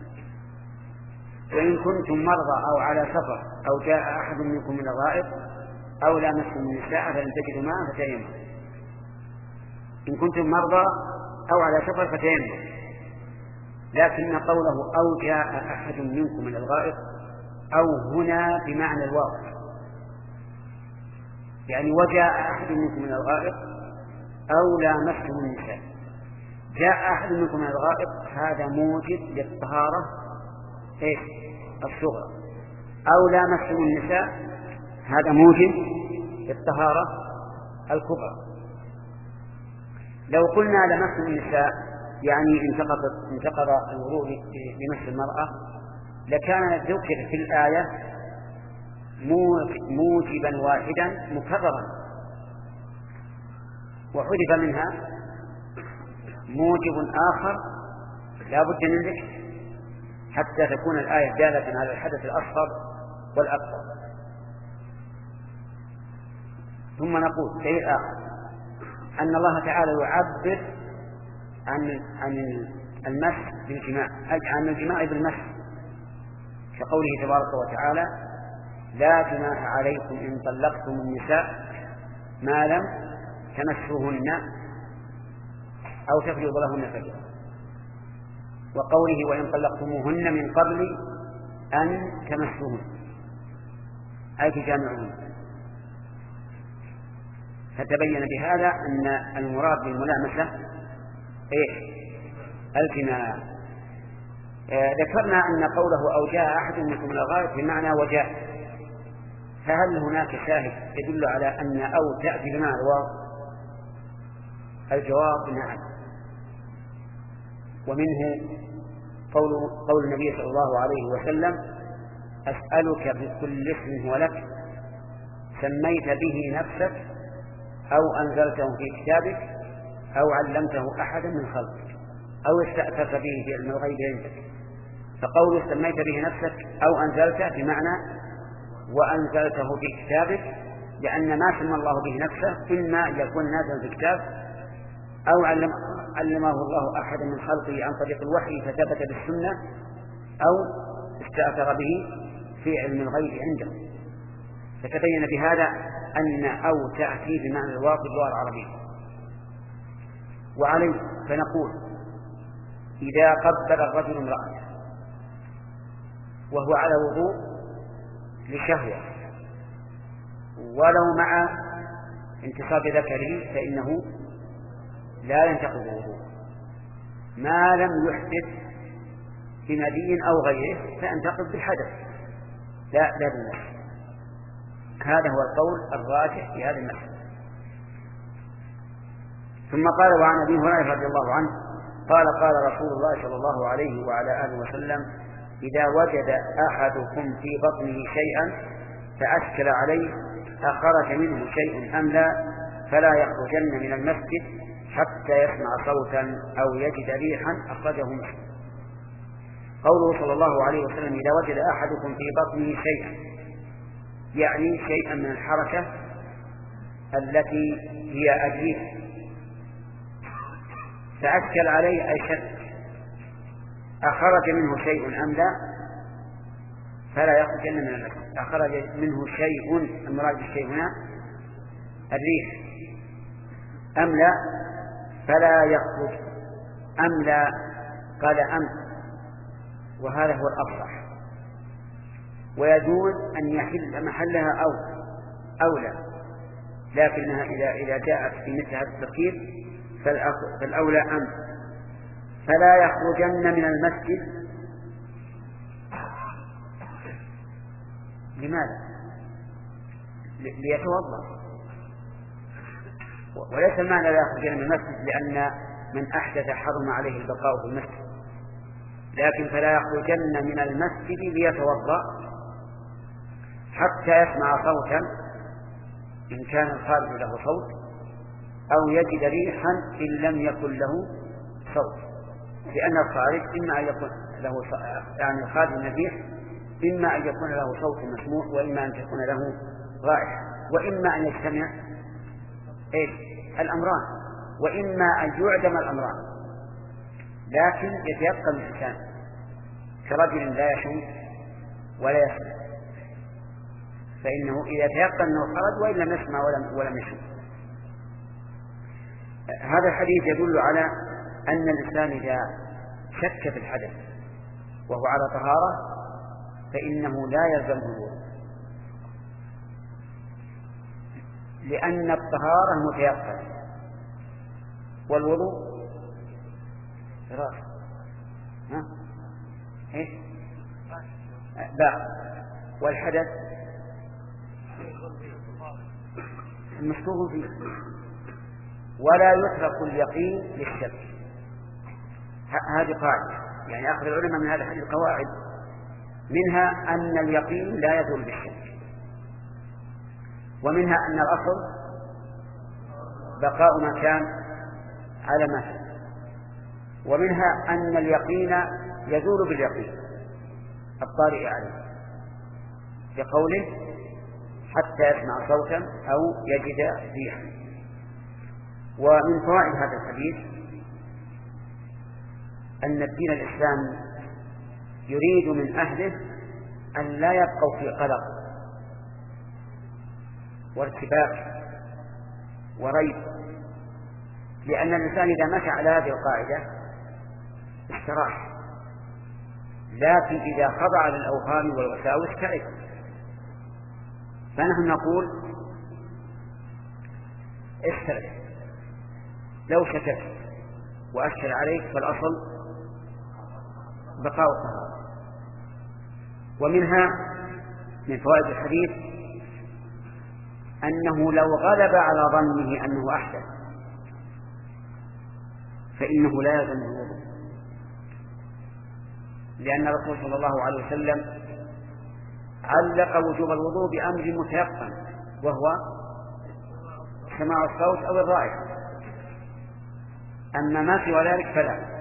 وإن كنتم مرضى أو على سفر أو جاء أحد منكم من الغائط أو لامستم النساء فلم تجدوا ماء فتيمموا. إن كنتم مرضى أو على سفر فتيمموا، لكن قوله أو جاء أحد منكم من الغائط أو هنا بمعنى الواقع، يعني وجاء أحد منكم من الغائط أو لامستم النساء. جاء أحد منكم من الغائط هذا موجب للطهارة إيش؟ الصغرى. أو لامستم النساء هذا موجب للطهارة الكبرى. لو قلنا لمستم النساء يعني انتقض انتقض الوضوء لمس المرأة، لكان ذكر في الآية موجبا واحدا مكررا، وحذف منها موجب آخر لا بد من ذكر حتى تكون الآية دالة على الحدث الأصغر والأكبر. ثم نقول شيء آخر، أن الله تعالى يعبر عن عن المس بالجماع، عن الجماع بالمس، كقوله تبارك وتعالى لا جناح عليكم إن طلقتم النساء ما لم تمسوهن أو تفرضوا لهن فريضة، وقوله وإن طلقتموهن من قبل أن تمسوهن أي تجامعهن. فتبين بهذا أن المراد بالملامسة إيه؟ الجماع. آه ذكرنا أن قوله أو جاء أحد منكم من الغائط بمعنى وجاء، فهل هناك شاهد يدل على أن أو تأتي بمعنى الواو؟ الجواب نعم. ومنه قول, قول النبي صلى الله عليه وسلم: أسألك بكل اسم هو لك سميت به نفسك أو أنزلته في كتابك أو علمته أحدا من خلقك أو استأثرت به في علم الغيب عندك. فقول سميت به نفسك أو أنزلته بمعنى وأنزلته في كتابك، لأن ما سمى الله به نفسه إما أن يكون نازلا في كتاب أو علم علمه الله أحدا من خلقه عن طريق الوحي فثبت بالسنة أو استأثر به في علم الغيب عنده. فتبين بهذا أن أو تأتي بمعنى الواو في اللغة العربية. وعليه فنقول: إذا قبل الرجل امرأته وهو على وضوء لشهوة ولو مع انتصاب ذكره فإنه لا ينتقض الوضوء ما لم يحدث بمدي أو غيره، فينتقض بالحدث لا لا بالنفس. هذا هو القول الراجح في هذا المسألة. ثم قال: وعن أبي هريرة رضي الله عنه قال: قال رسول الله صلى الله عليه وعلى آله وسلم: إذا وجد أحدكم في بطنه شيئا فأشكل عليه أخرج منه شيء أم لا فلا يخرجن من المسجد حتى يسمع صوتا أو يجد ريحا، أخرجه مسلم. قوله صلى الله عليه وسلم: إذا وجد أحدكم في بطنه شيئا، يعني شيئا من الحركة التي هي الريح، فأشكل عليه أي شك أخرج منه شيء أم لا فلا يخرجن من المسجد. أخرج منه شيء، المراد بالشيء هنا الريح، أم لا فلا يخرج، أم لا قال أم، وهذا هو الأفصح. ويجوز أن يحل محلها أو أو لا، لكنها إذا إذا جاءت في مثل هذا التركيب فالأولى أم. فلا يخرجن من المسجد، لماذا؟ ليتوضأ، وليس المعنى لا يخرجن من المسجد لأن من أحدث حرم عليه البقاء في المسجد، لكن فلا يخرجن من المسجد ليتوضأ حتى يسمع صوتا إن كان الخارج له صوت أو يجد ريحا إن لم يكن له صوت، لأن الخارج إما أن يكون له يعني الخارج من الريح إما أن يكون له صوت مسموع وإما أن تكون له رائحة، وإما أن يجتمع إيش الأمران، وإما أن يعدم الأمران. لكن يتيقن الإنسان كرجل لا يشم ولا يسمع، فإنه إذا تيقن أنه خرج وإن لم يسمع ولم, ولم يشم. هذا الحديث يدل على أن الإنسان إذا شك في الحدث وهو على طهارة فإنه لا يلزمه الوضوء، لأن الطهارة متيقنة والوضوء فراغ. ها إيش باء، والحدث مشكوك فيه. ولا يترك اليقين للشك. هذه قاعدة، يعني أخذ العلماء من هذه القواعد منها أن اليقين لا يزول بالشك، ومنها أن الأصل بقاء ما كان على ما كان، ومنها أن اليقين يزول باليقين الطارئ عليه بقوله حتى يسمع صوتا أو يجد ريحا. ومن فوائد هذا الحديث أن الدين الإسلامي يريد من أهله أن لا يبقوا في قلق وارتباك وريب، لأن الإنسان إذا مشى على هذه القاعدة استراح، لكن إذا خضع للأوهام والوساوس تعب. فنحن نقول استرح، لو شككت وأشكل عليك فالأصل بقاء الطهارة. ومنها من فوائد الحديث أنه لو غلب على ظنه أنه أحدث فإنه لا يلزم الوضوء، لأن الرسول صلى الله عليه وسلم علق وجوب الوضوء بأمر متيقن وهو سماع الصوت أو الرائحة، أما ما سوى ذلك فلا.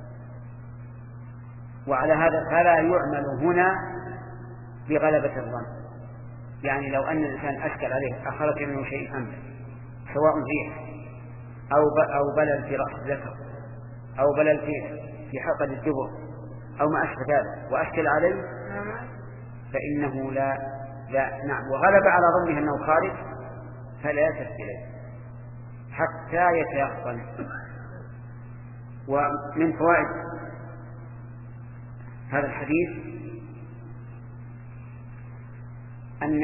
وعلى هذا فلا يعمل هنا بغلبة الظن، يعني لو أن الإنسان أشكل عليه أخرج منه شيء أمر سواء ريح أو أو بلل في رأس الذكر أو بلل في في حلقة الدبر أو ما أشبه ذلك وأشكل عليه فإنه لا لا نعم وغلب على ظنه أنه خارج فلا يلتفت إليه حتى يتيقن. ومن فوائد هذا الحديث أن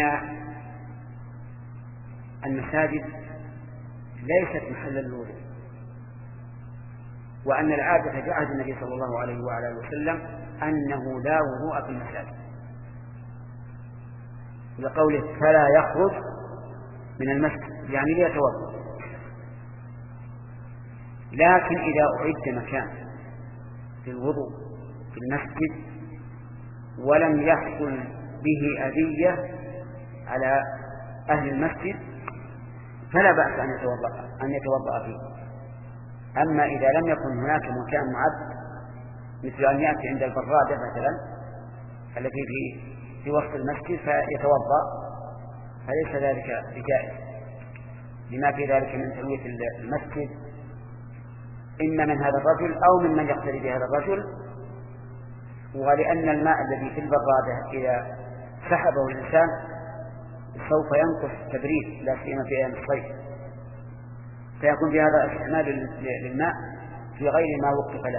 المساجد ليست محل الوضوء، وأن العادة في عهد النبي صلى الله عليه وعلى اله وسلم أنه لا وضوء في المساجد، لقوله فلا يخرج من المسجد يعني ليتوضأ. لكن إذا أعد مكان للوضوء في المسجد ولم يحصل به أذية على أهل المسجد فلا بأس أن يتوضأ أن يتوضأ فيه. أما إذا لم يكن هناك مكان معد مثل أن يأتي عند البرادة مثلا التي في في وسط المسجد فيتوضأ فليس ذلك بجائز، لما في ذلك من تلويث المسجد إما من هذا الرجل أو ممن يقتدي بهذا الرجل، ولأن الماء الذي في البرادة إذا سحبه الإنسان سوف ينقص التبريد لا سيما في أيام الصيف، فيكون بهذا استعمال للماء في غير ما وقف له.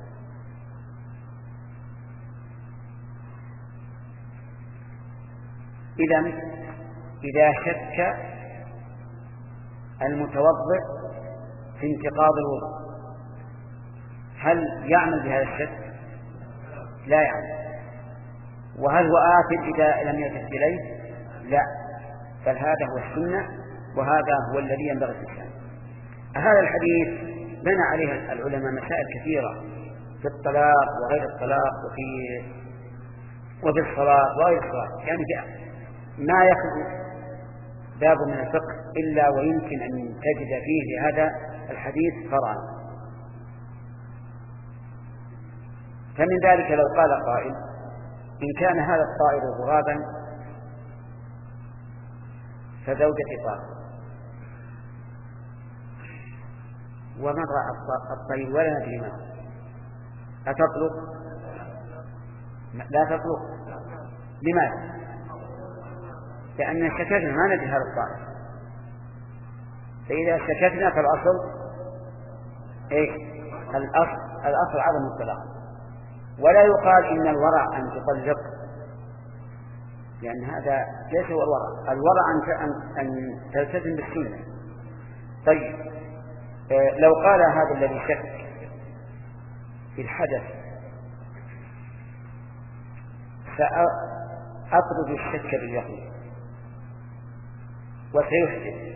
إذن إذا شك المتوضئ في انتقاض الوضوء هل يعمل بهذا الشك؟ لا يعمل. وهل هو آثم إذا لم يلتفت إليه؟ لا، بل هذا هو السنة وهذا هو الذي ينبغي الإنسان. هذا الحديث بنى عليه العلماء مسائل كثيرة في الطلاق وغير الطلاق وفي وفي الصلاة وغير الصلاة، يعني ما يخرج باب من الفقه إلا ويمكن أن تجد فيه لهذا الحديث فرعا. فمن ذلك لو قال قائل إن كان هذا الطائر غرابا فزوجتي طائر ومن رأى الطير ولا ندري ما أتطلق؟ لا تطلق. لماذا؟ لأن شككنا ما ندري هذا الطائر، فإذا شككنا فالأصل إيه؟ الأصل الأصل عدم الطلاق. ولا يقال إن الورع أن تطلق، لأن هذا ليس هو الورع. الورع أن أن تلتزم بالسنة. طيب لو قال هذا الذي شك في الحدث سأطرد الشك باليقين وسيحدث،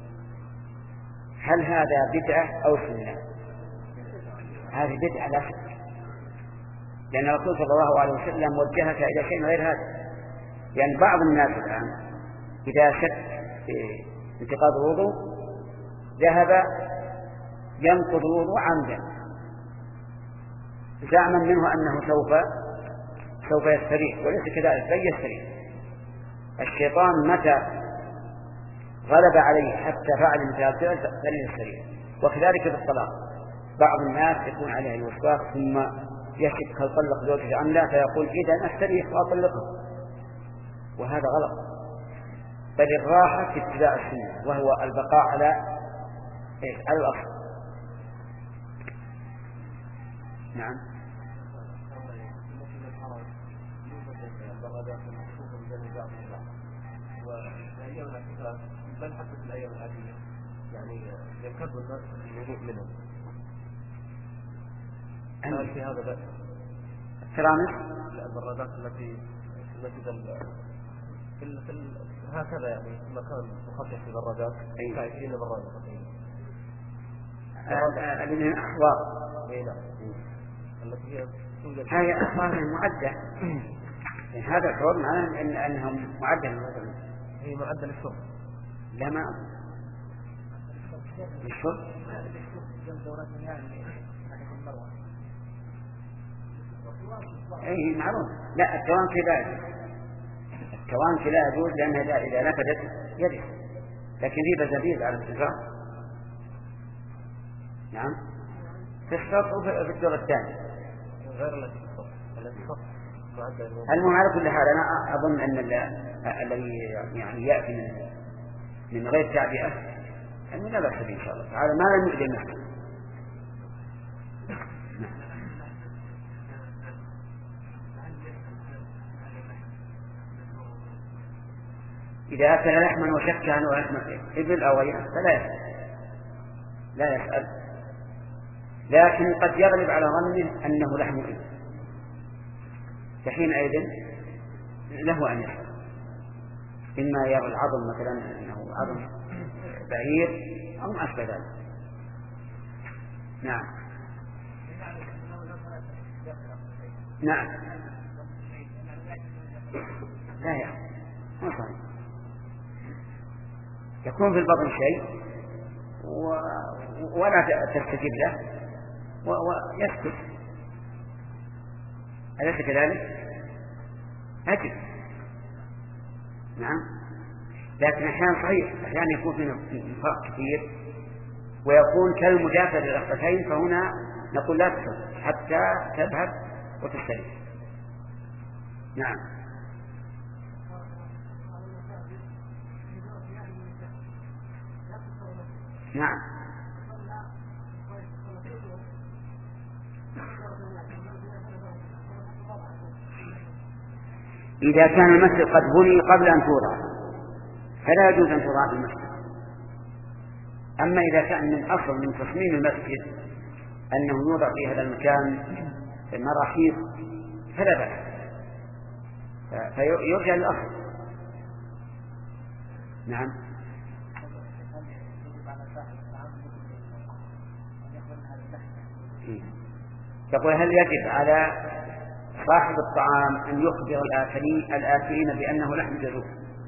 هل هذا بدعة أو سنة؟ هذه بدعة لا شك، لأن الرسول صلى الله عليه وسلم وجهك إلى شيء غير هذا. يعني بعض الناس الآن إذا شك في انتقاض الوضوء ذهب ينقض الوضوء عمدا زعما منه أنه سوف سوف يستريح، وليس كذلك بل يستريح. الشيطان متى غلب عليه حتى فعل مثل ذلك فلن يستريح. وكذلك في الطلاق بعض الناس يكون عليه الوسواس ثم يشك هل طلق زوجته أم لا فيقول إذا أستريح وأطلقه، وهذا غلط. بل الراحة في اتباع السنة وهو البقاء على إيه؟ على الأصل. نعم. بل حتى في الأيام العادية يعني يكبر الناس الوضوء منهم. هل في هذا بأس؟ الترامس؟ لا، البرادات التي المسجد في في هكذا يعني مكان مخصص للبرادات، عشرين برادة. الأحواض هذه أحواض معدة. هذا الحوض معناه إن أنهم معدة هي معدة للشرب. لا ما الشرب أي معروف. لا التوانك لا يجوز، التوانك لا يجوز لأنها إذا نفدت يجب، لكن في بزابيز على الاتفاق. نعم في السطح وفي الدور الثاني غير التي في السطح. التي في السطح معدة. المهم على كل حال أنا أظن أن الذي يعني يأتي من من غير تعبئة أنه لا بأس به إن شاء الله تعالى ما لم يؤذي النفس. إذا أكل لحما وشك عنه لحم إبل أو غيره فلا يسأل لا يسأل، لكن قد يغلب على ظنه أنه لحم إبل، فحينئذ له أن يسأل، إما يرى العظم مثلا أنه عظم بعير أو ما أشبه ذلك. نعم نعم لا يا ما صحيح. يكون في البطن شيء و... ولا تستجيب له ويسكت، أليس كذلك؟ أجل. نعم لكن أحيانا صحيح أحيانا يكون في نفاق كثير ويكون كالمجافة للأخفتين، فهنا نقول لا تحب حتى تذهب وتستريح. نعم نعم إذا كان المسجد قد بني قبل أن توضع فلا يجوز أن توضع في المسجد. أما إذا كان من أصل من تصميم المسجد أنه يوضع في هذا المكان مراحيض فلا بأس، فيرجع للأصل. نعم يقول هل يجب على صاحب الطعام أن يخبر الآكلين الآكلين بأنه لحم جزور؟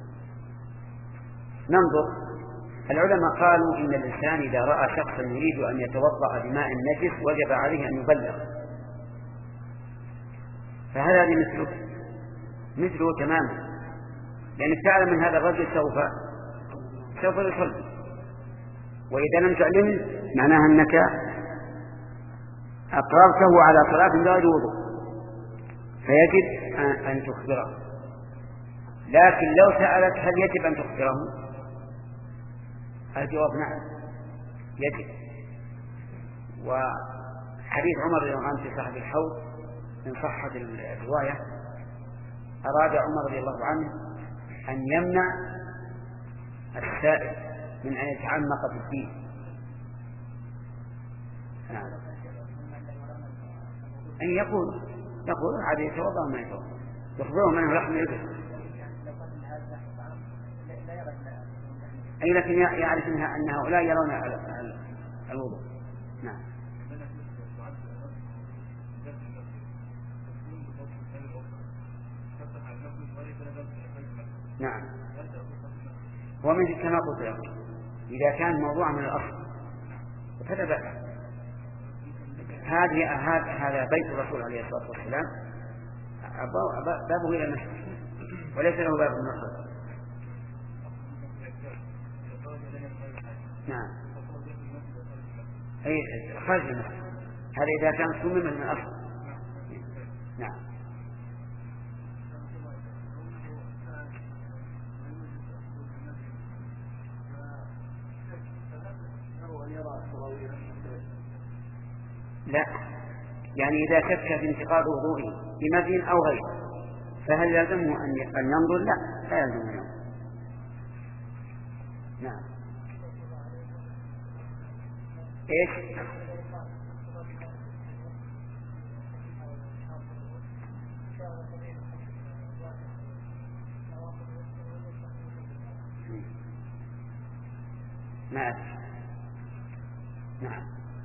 ننظر. العلماء قالوا إن الإنسان إذا رأى شخصا يريد أن يتوضأ بماء نجس وجب عليه أن يبلغ، فهذا مثله مثله تماما، لأنك تعلم من هذا الرجل سوف سوف يصلي، وإذا لم تعلم معناها أنك أقررته على صلاة من غير وضوء، فيجب أن تخبره. لكن لو سألت هل يجب أن تخبره؟ الجواب نعم يجب. وحديث عمر رضي الله عنه في صاحب الحوض إن صحت الرواية أراد عمر رضي الله عنه أن يمنع السائل من أن يتعمق في الدين. نعم. أن يقول يقول عاد يتوضأ ما يتوضأ، يخبرهم أنه لحم الإبل، أي لكن يعرف أن هؤلاء يرون الوضوء. نعم نعم ومن كما قلت لكم إذا كان موضوع من الأصل فلا بأس. هذه هذا بيت الرسول عليه الصلاة والسلام بابه إلى المسجد وليس له باب من الأصل. نعم أي خارج المسجد، هذا إذا كان صمم من الأصل. نعم لا يعني إذا شك في انتقاض وضوئه بمذي أو غيره فهل يلزمه أن ينظر؟ لا لا يلزمه أن ينظر. نعم إيش ما أدري. نعم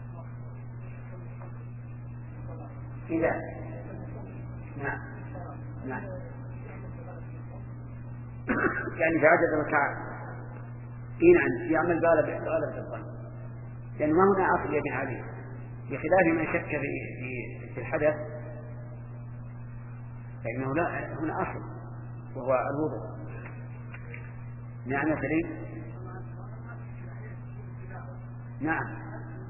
إذا نعم نعم يعني في عدد ركعات إيه نعم يعمل غالب غالب الظن، لأن ما هنا أصل يبني عليه، بخلاف من شك في في في الحدث فإنه لا هنا أصل وهو الوضوء. نعم يا سليم. نعم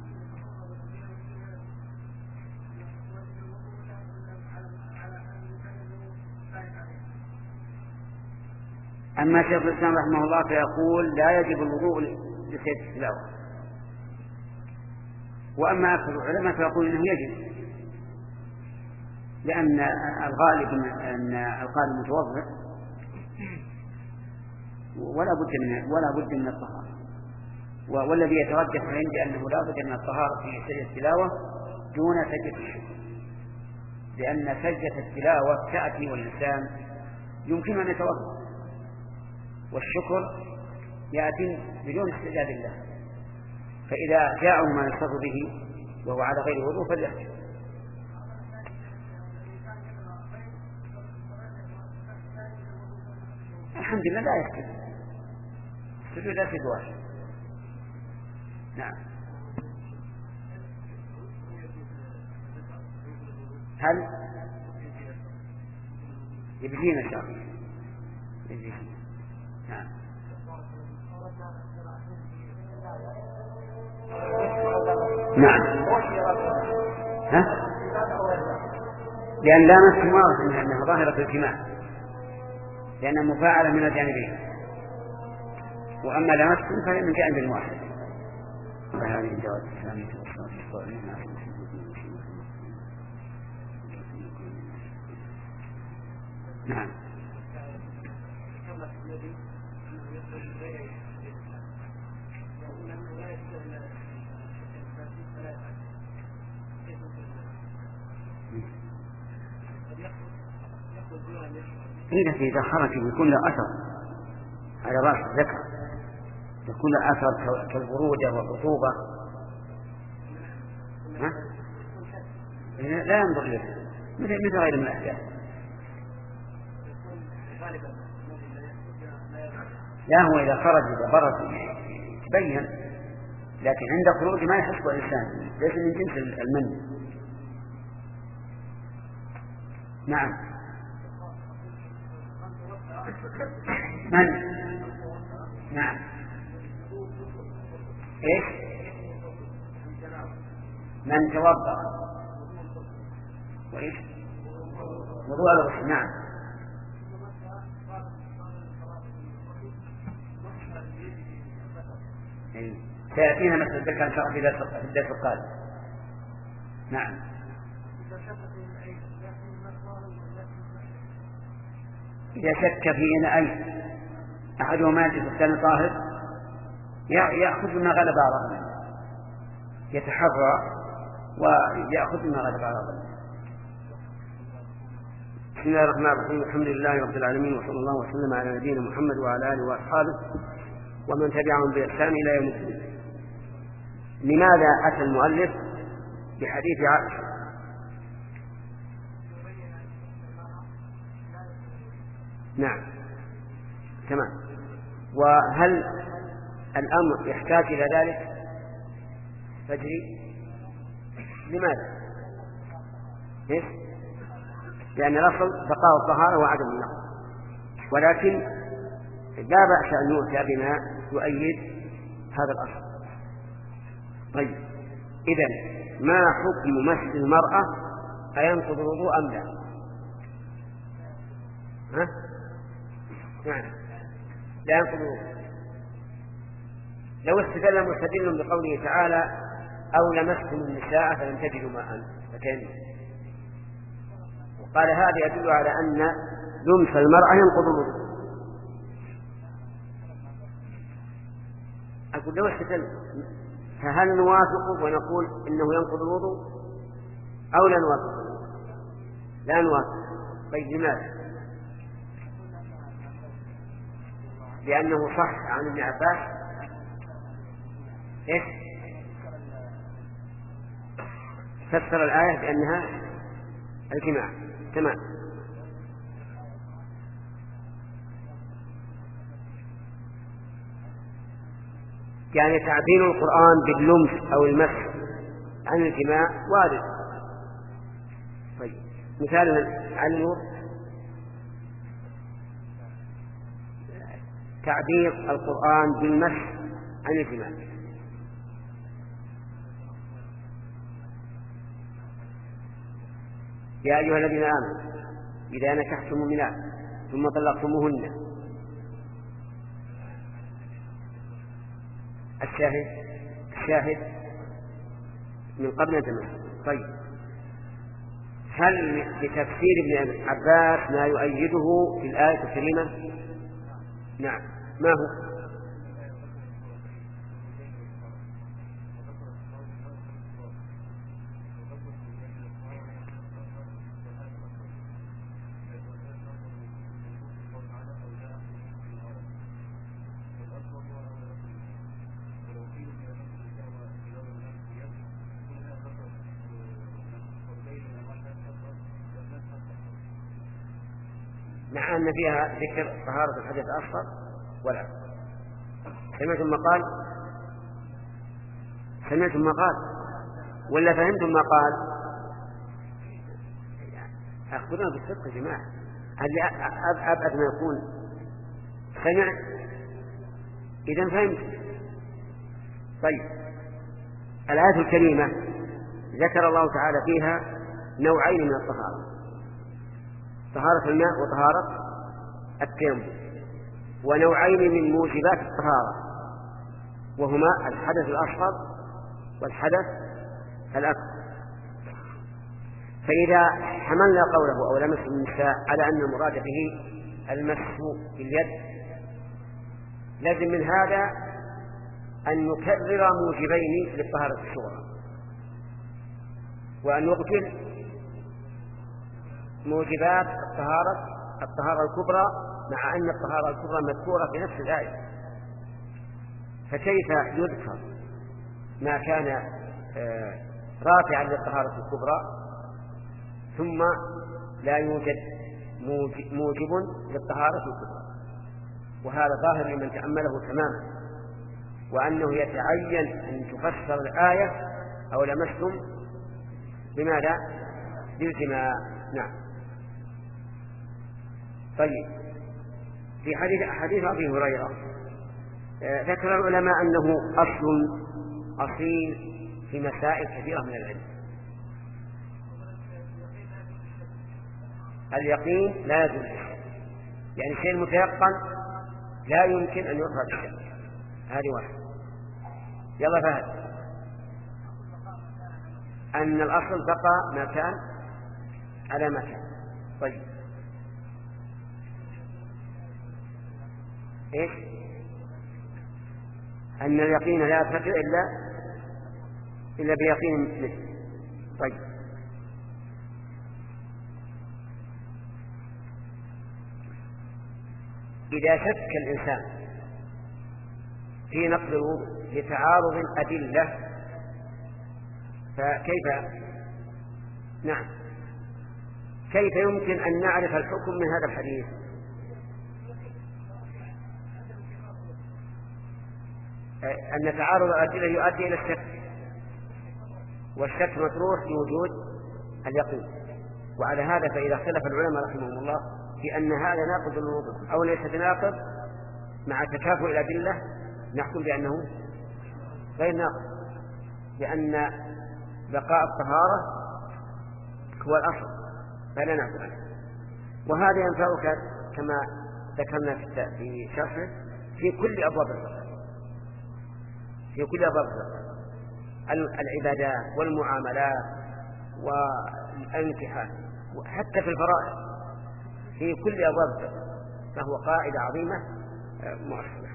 أما شيخ الإسلام رحمه الله فيقول لا يجب الوضوء لسيد التلاوة، وأما أكثر العلماء فيقول إنه يجب، لأن الغالب أن القارئ متوضئ ولا بد من ولا بد من الطهارة، والذي يترجح عندي أنه لا بد من الطهارة في سجدة التلاوة دون سجدة الشكر، لأن سجدة التلاوة تأتي واللسان يمكن أن يتوضأ، والشكر يأتي بدون استعداد الله، فإذا جاءه ما يصف به وهو على غير وضوء فليأتي. الحمد لله لا يكتب السجود لا يكتب واحد. نعم. هل يبدينا إن شاء الله يبدينا. نعم. نعم. ها؟ لأن لا نفس واضح أنها ظاهرة الجماع، لأنها مفاعلة من الجانبين، وأما لا نفس فهي من جانب واحد. هذه الجواب الإسلامية نعم. إذا إذا خرج يكون له أثر على رأس الذكر، يكون له أثر كالبرودة والرطوبة، لا ينظر له مثل غير من الأحداث. لا هو إذا خرج إذا برد تبين، لكن عند خروج ما يحس الإنسان، ليس من جنس المن. نعم. من نعم إيش من توضأ وإيش وضوء الغسل. نعم. سيأتينا مثل ذكر إن شاء الله في الدرس القادم. نعم. إذا شك في أن أي أحدهما يجب الثاني طاهر يأخذ ما غلب على ظنه، يتحرى ويأخذ ما غلب على ظنه. بسم الله الرحمن الرحيم. الحمد لله رب العالمين، وصلى الله وسلم على نبينا محمد وعلى آله وأصحابه ومن تبعهم بإحسان إلى يوم الدين. لماذا أتى المؤلف بحديث عائشة؟ نعم تمام. وهل الأمر يحتاج إلى ذلك؟ فجري لماذا؟ إيش؟ لأن الأصل بقاء الطهارة وعدم النقض، ولكن لا بأس أن يؤتى بما يؤيد هذا الأصل. طيب إذن ما حكم مس المرأة؟ أينقض الوضوء أم لا؟ ها؟ نعم لا ينقض الوضوء. لو استدل مستدل بقوله تعالى أو لمستم النساء فلم تجدوا ماء فتيمموا، وقال هذا يدل على أن لمس المرأة ينقض الوضوء. أقول لو استدل فهل نوافق ونقول إنه ينقض الوضوء أو لا نوافق؟ لا نوافق. طيب لماذا؟ لأنه صح عن ابن عباس إيش؟ فسر الآية بأنها الجماع. تمام. يعني تعبير القرآن باللمس أو المسح عن الجماع وارد. طيب مثال عن النور تعبير القرآن بالمسح عن الجماع. يا أيها الذين آمنوا إذا نكحتم المؤمنات ثم طلقتموهن. الشاهد الشاهد من قبل تمام. طيب هل لتفسير ابن عباس ما يؤيده في الآية الكريمة؟ نعم. ما هو؟ مع أن فيها ذكر طهارة الحدث الأصغر ولا سمعتم ما قال سمعتم ما قال ولا فهمتم ما قال؟ أخبرنا بالصدق يا جماعة. هل أبعد ما يكون سمع إذا فهمت. طيب الآية الكريمة ذكر الله تعالى فيها نوعين من الطهارة: طهارة الماء وطهارة التيمم، ونوعين من موجبات الطهارة وهما الحدث الأصغر والحدث الأكبر. فإذا حملنا قوله أو لمس النساء على أن المراد به المسح باليد لازم من هذا أن نكرر موجبين للطهارة الصغرى وأن نغفل موجبات الطهارة الطهارة الكبرى، مع أن الطهارة الكبرى مذكورة في نفس الآية. فكيف يذكر ما كان رافعا للطهارة الكبرى ثم لا يوجد موجب للطهارة الكبرى؟ وهذا ظاهر لمن تأمله تماما، وأنه يتعين أن تفسر الآية أو لمستم بماذا؟ بالجماع. نعم. طيب في حديث حديث أبي هريرة ذكر العلماء أنه أصل أصيل في مسائل كثيرة من العلم. اليقين لا يجوز، يعني شيء متيقن لا يمكن أن يرفع بالشك. هذه واحد. يلا فهد. أن الأصل بقى ما كان على ما كان. طيب إيش؟ أن اليقين لا يرتفع إلا إلا بيقين مثله. طيب إذا شك الإنسان في نقض الوضوء لتعارض الأدلة فكيف نعم كيف يمكن أن نعرف الحكم من هذا الحديث؟ أن تعارض الأدلة يؤدي إلى الشك، والشك مطروح بوجود اليقين. وعلى هذا فإذا اختلف العلماء رحمهم الله في أن هذا ناقض للوضوء أو ليس بناقض مع تكافؤ الأدلة نحكم بأنه غير ناقض، لأن بقاء الطهارة هو الأصل فلا نعتبر عنه. وهذا ينفعك كما ذكرنا في شرحه في كل أبواب الفقه، في كل أبواب الفقه، العبادات والمعاملات والأنكحة وحتى في الفرائض، في كل أبواب الفقه، فهو قاعدة عظيمة مؤثرة.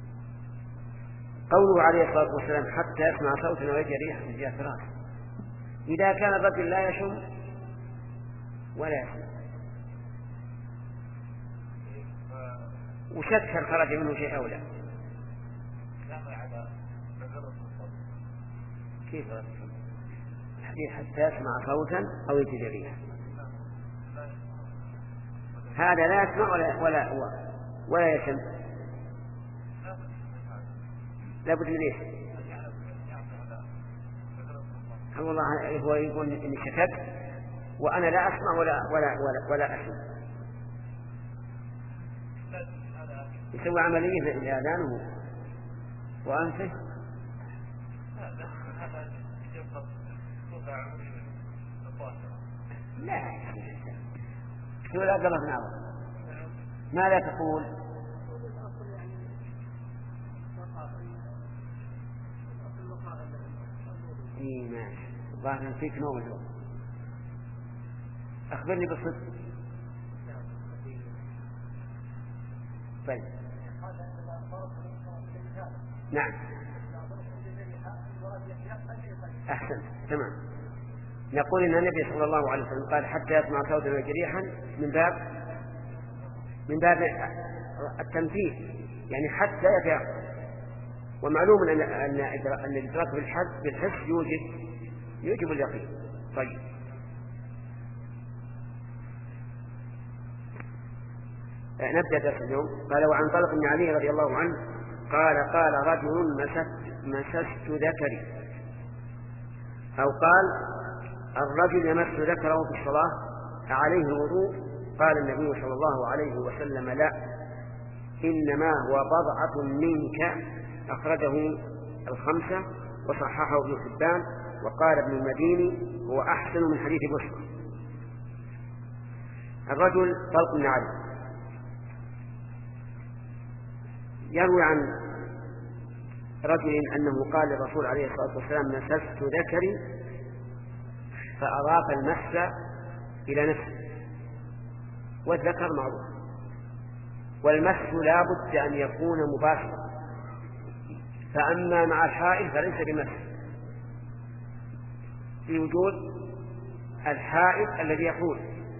قوله عليه الصلاة والسلام حتى يسمع صوتا ويجد ريحا من جهة راسه، إذا كان الرجل لا يشم ولا يسمع وشك خرج منه شيء أو لا، كيف الحديث حتى يسمع صوتا أو يجد ريحا؟ هذا لا يسمع ولا ولا ولا يشم. لابد من ايش؟ والله هو يقول اني شككت وانا لا اسمع ولا ولا ولا, ولا اسمع. يسوي عمليه لاذانه وانفه. لا شو لا قبل نعم. ما لا تقول اي ماشي ظاهر فيك نوم اليوم. اخبرني بالصدق. طيب نعم احسن تمام. نقول ان النبي صلى الله عليه وسلم قال حتى يسمع صوتا وجريحا من باب من باب التمثيل، يعني حتى يتيقن. ومعلوم ان ان ان الادراك بالحس بالحس يوجد يوجب اليقين. طيب نبدا درس اليوم. قال وعن طلق بن علي رضي الله عنه قال قال رجل مسست مسست ذكري، او قال الرجل يمس ذكره في الصلاة عليه الوضوء؟ قال النبي صلى الله عليه وسلم لا، إنما هو بضعة منك. أخرجه الخمسة وصححه ابن حبان، وقال ابن المديني هو أحسن من حديث بشر. الرجل طلق بن علي يروي عن رجل أنه قال للرسول عليه الصلاة والسلام مسست ذكري فأضاف المس إلى نفسه، والذكر معروف، والمس لا بد أن يكون مباشرا، فأما مع الحائل فليس بمس في وجود الحائل الذي يحول.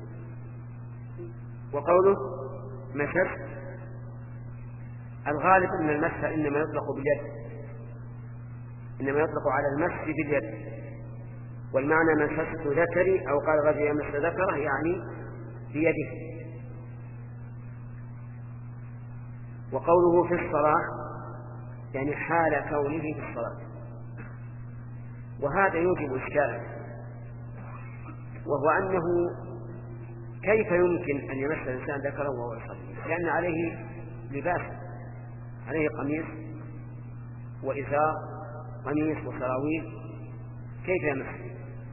وقوله مسست الغالب أن المس إنما يطلق باليد، إنما يطلق على المس باليد، والمعنى مسست ذكري أو قال رجل يمس ذكره يعني بيده. وقوله في الصلاة يعني حال كونه في الصلاة، وهذا يوجب إشكالا، وهو أنه كيف يمكن أن يمس الإنسان ذكره وهو يصلي؟ لأن عليه لباس، عليه قميص وإزار، قميص وسراويل، كيف يمس؟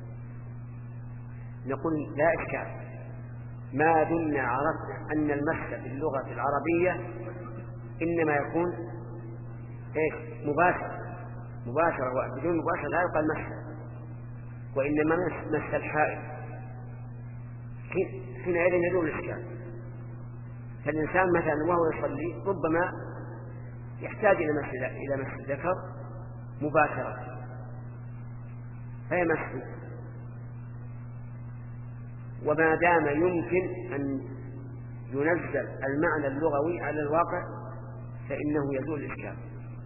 نقول لا إشكال ما دمنا عرفنا أن المس باللغة العربية إنما يكون إيش؟ مباشر مباشرة، وبدون مباشرة لا يقال مس، وإنما مس الحائل. حينئذ يدور الإشكال. فالإنسان مثلا وهو يصلي ربما يحتاج إلى مس إلى مس الذكر مباشرة فيمسه، وما دام يمكن أن ينزل المعنى اللغوي على الواقع فإنه يزول الإشكال.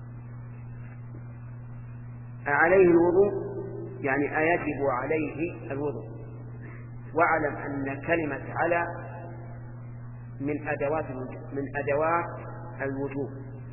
عليه الوضوء يعني أيجب عليه الوضوء. واعلم أن كلمة على من أدوات من أدوات الوجوب،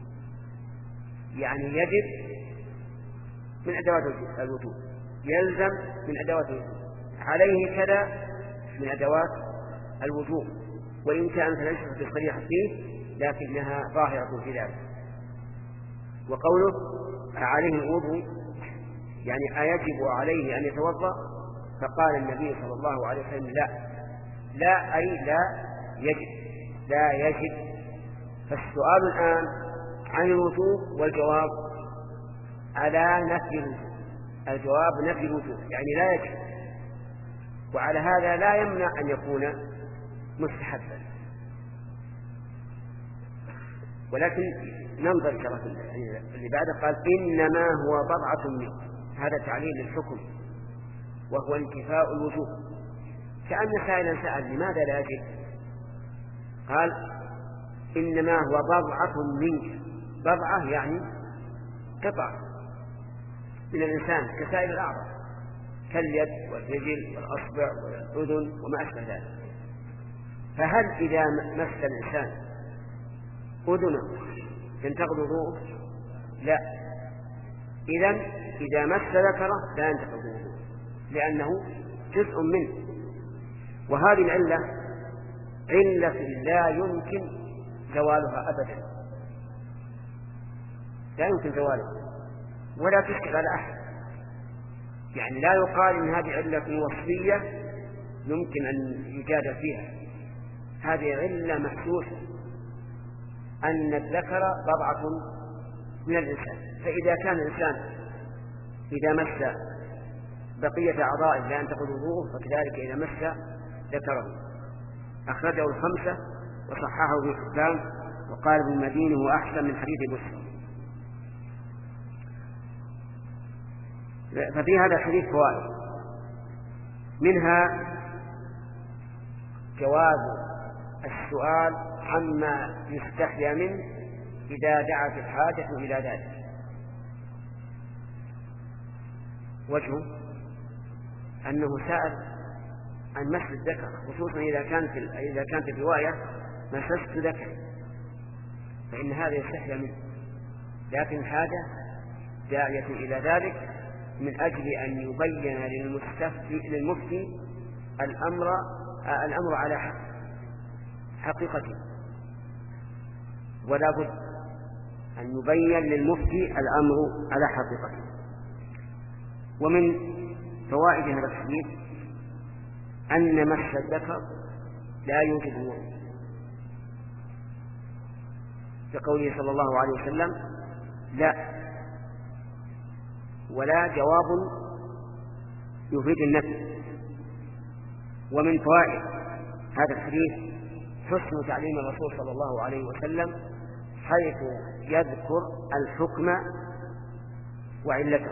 يعني يجب من أدوات الوجوب، يلزم من أدوات الوجوب، عليه كذا من أدوات الوجوب، وإن كانت ليست بصريحة فيه لكنها ظاهرة في ذلك. وقوله عليه الوضوء يعني أيجب عليه أن يتوضأ، فقال النبي صلى الله عليه وسلم لا، لا أي لا يجب، لا يجب. فالسؤال الآن عن الوجوب، والجواب على نفي الوجوب. الجواب نفي الوجوب يعني لا يجب، وعلى هذا لا يمنع أن يكون مستحبا. ولكن ننظر شرف اللي بعده، قال إنما هو بضعة منه، هذا تعليل للحكم وهو انتفاء الوجوب. كأن سائلا سأل لماذا لا يجب؟ قال إنما هو بضعة منك. بضعة يعني قطع من الإنسان كسائر الأعضاء، كاليد والرجل والأصبع والأذن وما أشبه ذلك. فهل إذا مس الإنسان أذنه ينتقض وضوءه؟ لا. إذن إذا مس ذكره لا ينتقض وضوءه لأنه جزء منه. وهذه العلة علة لا يمكن زوالها أبدا، لا يمكن زوالها ولا تشكل على أحد. يعني لا يقال إن هذه علة وصفية يمكن أن يجادل فيها، هذه علة محسوسة أن الذكر بضعة من الإنسان. فإذا كان الإنسان إذا مس بقية أعضائه لا ينتقض وضوءه فكذلك إذا مس ذكره. أخرجه الخمسة وصححه ابن حبان وقال ابن المديني هو أحسن من حديث مسلم. ففي هذا الحديث فوائد، منها جواز السؤال عما يستحيا منه إذا دعت الحاجة إلى ذلك. وجهه أنه سأل عن مس الذكر، خصوصا إذا كانت إذا كانت الرواية مسست ذكر فإن هذا يستحيا منه، لكن الحاجة داعية إلى ذلك من أجل أن يبين للمستفتي للمفتي الأمر الأمر على حقيقته، ولا بد أن يبين للمفتي الأمر على حقيقته. ومن فوائد هذا الحديث أن مس الذكر لا يوجب وضوء، كقوله صلى الله عليه وسلم لا، ولا جواب يفيد النفي. ومن فوائد هذا الحديث حسن تعليم الرسول صلى الله عليه وسلم حيث يذكر الحكم وعلته،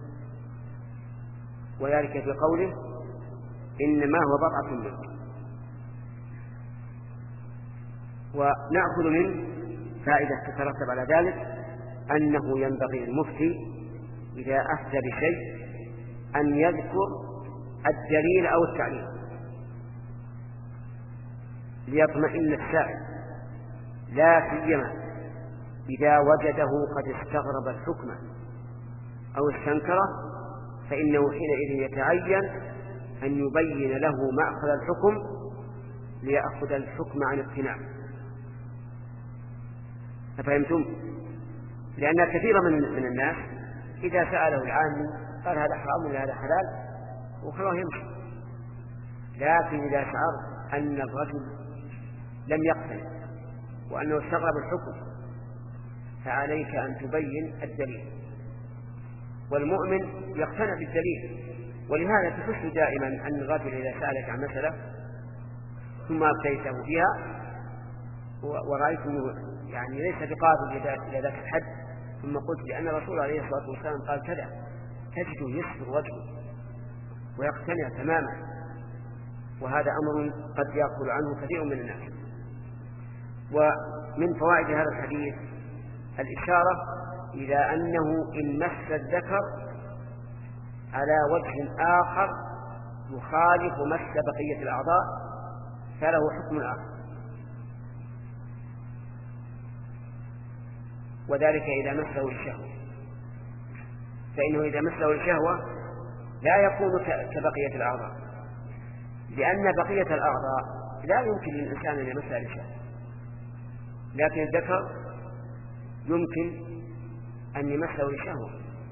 وذلك في قوله إنما هو بضعة منك. ونأخذ منه فائدة تترتب على ذلك أنه ينبغي للمفتي إذا أفتى بشيء أن يذكر الدليل أو التعليل ليطمئن السائل، لا سيما إذا وجده قد استغرب الحكم أو استنكره، فإنه حينئذ يتعين أن يبين له مأخذ الحكم ليأخذ الحكم عن اقتناع. أفهمتم؟ لأن كثيرا من من الناس إذا سأله العامي قال هذا حرام ولا هذا حلال وخلاص يمشي، لكن إذا شعرت أن الرجل لم يقتنع وأنه استغرب الحكم فعليك أن تبين الدليل، والمؤمن يقتنع بالدليل. ولهذا تحس دائما أن الرجل إذا سألك عن مسألة ثم أبتيته فيها ورأيته يعني ليس بقابل إلى ذاك الحد ثم قلت لأن الرسول عليه الصلاة والسلام قال كذا، تجده يسر وجهه ويقتنع تماما، وهذا أمر قد يقول عنه كثير من الناس. ومن فوائد هذا الحديث الإشارة إلى أنه إن مس الذكر على وجه آخر يخالف مس بقية الأعضاء فله حكم آخر، وذلك إذا مسه الشهوة، فإنه إذا مسه الشهوة لا يكون كبقية الأعضاء، لأن بقية الأعضاء لا يمكن للإنسان أن يمسها للشهوة، لكن الذكر يمكن أن يمسه للشهوة.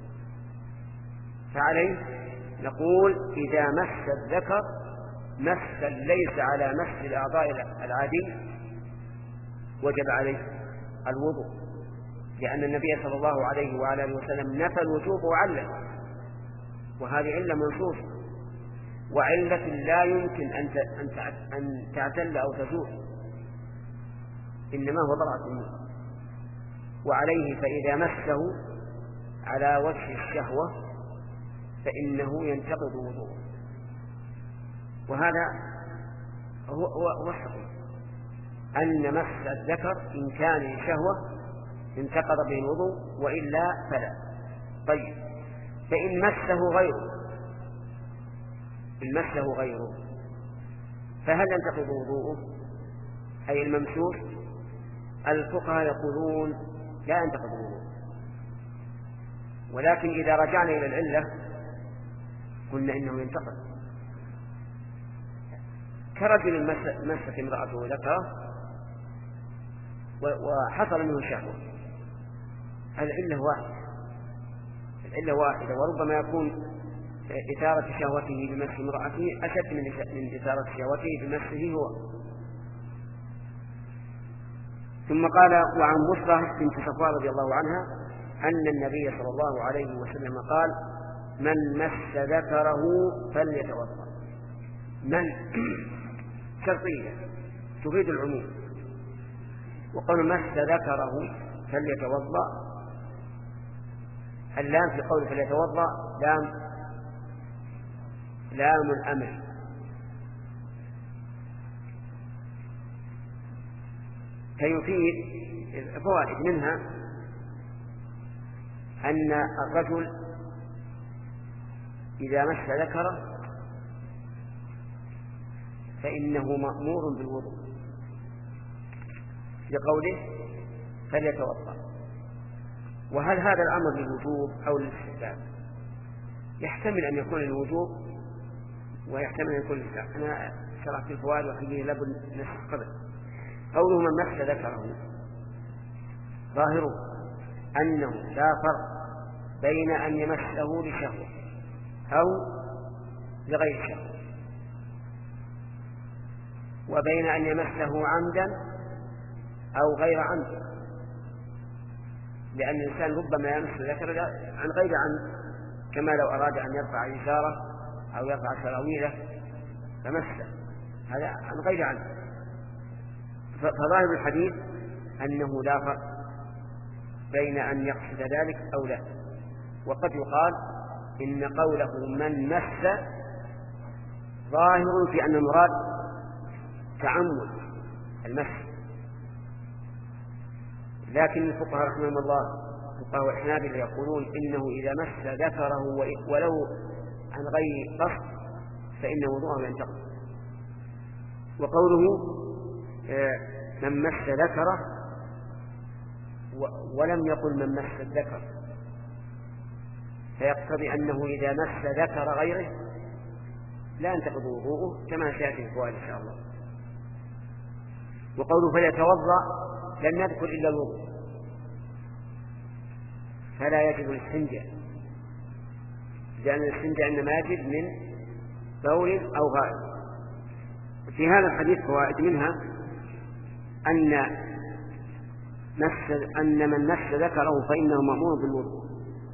فعليه نقول إذا مس الذكر مسا ليس على مس الأعضاء العادي وجب عليه الوضوء، لأن النبي صلى الله عليه وعلى آله وسلم نفى الوجوب وعلل، وهذه علة منصوصة وعلة لا يمكن أن تعتل أو تزول، إنما هو ضرعة منه. وعليه فإذا مسه على وجه الشهوة فإنه ينتقض وضوءه، وهذا هو هو الحكم أن مس الذكر إن كان لشهوة انتقض به الوضوء وإلا فلا. طيب، فإن مسه غيره إن مسه غيره فهل ينتقض وضوءه؟ أي الممسوس، الفقهاء يقولون لا ينتقض الوضوء، ولكن إذا رجعنا إلى العلة قلنا إنه ينتقض. كرجل مست امرأته ذكره وحصل منه شهوة، العلة واحدة، العلة واحدة، وربما يكون إثارة شهوته بمس امرأته أشد من إثارة شهوته بمسه هو. ثم قال: وعن بصرة بنت صفوان رضي الله عنها أن النبي صلى الله عليه وسلم قال: من مس ذكره فليتوضأ. من شرطية تفيد العموم، وقول مس ذكره فليتوضأ، اللام في قول فليتوضأ لام لام الأمر، فيفيد فوائد، منها أن الرجل إذا مس ذكره فإنه مأمور بالوضوء لقوله فليتوضأ. وهل هذا الأمر للوجوب أو للاستحباب؟ يحتمل أن يكون للوجوب ويحتمل أن يكون للاستحباب. أنا شرحت الفوائد وحيني لابد نسخ قبل. قوله من مس ذكره ظاهره أنه لا فرق بين أن يمسه لشهوة أو لغير شهوة، وبين أن يمسه عمدا أو غير عمد، لأن الإنسان ربما يمس ذكر عن غير عمد، كما لو أراد أن يرفع إزاره أو يرفع سراويله فمسه، هذا عن غير عمد. فظاهر الحديث أنه لا فرق بين أن يقصد ذلك أو لا. وقد يقال إن قوله من مس ظاهر في أن المراد تعمد المس، لكن الفقهاء رحمهم الله الفقهاء والحنابلة يقولون إنه إذا مس ذكره ولو عن غير قصد فإن وضوءه ينتقض. وقوله من مس ذكره ولم يقل من مس الذكر، فيقتضي أنه إذا مس ذكر غيره لا ينتقض وضوءه كما سيأتي الفوائد إن شاء الله. وقوله فليتوضأ لم يذكر إلا الوضوء، فلا يجب الاستنجاء، لأن الاستنجاء إنما يجب من بول أو غائط. في هذا الحديث فوائد، منها أن مس أن من مس ذكره فإنه مأمور بالوضوء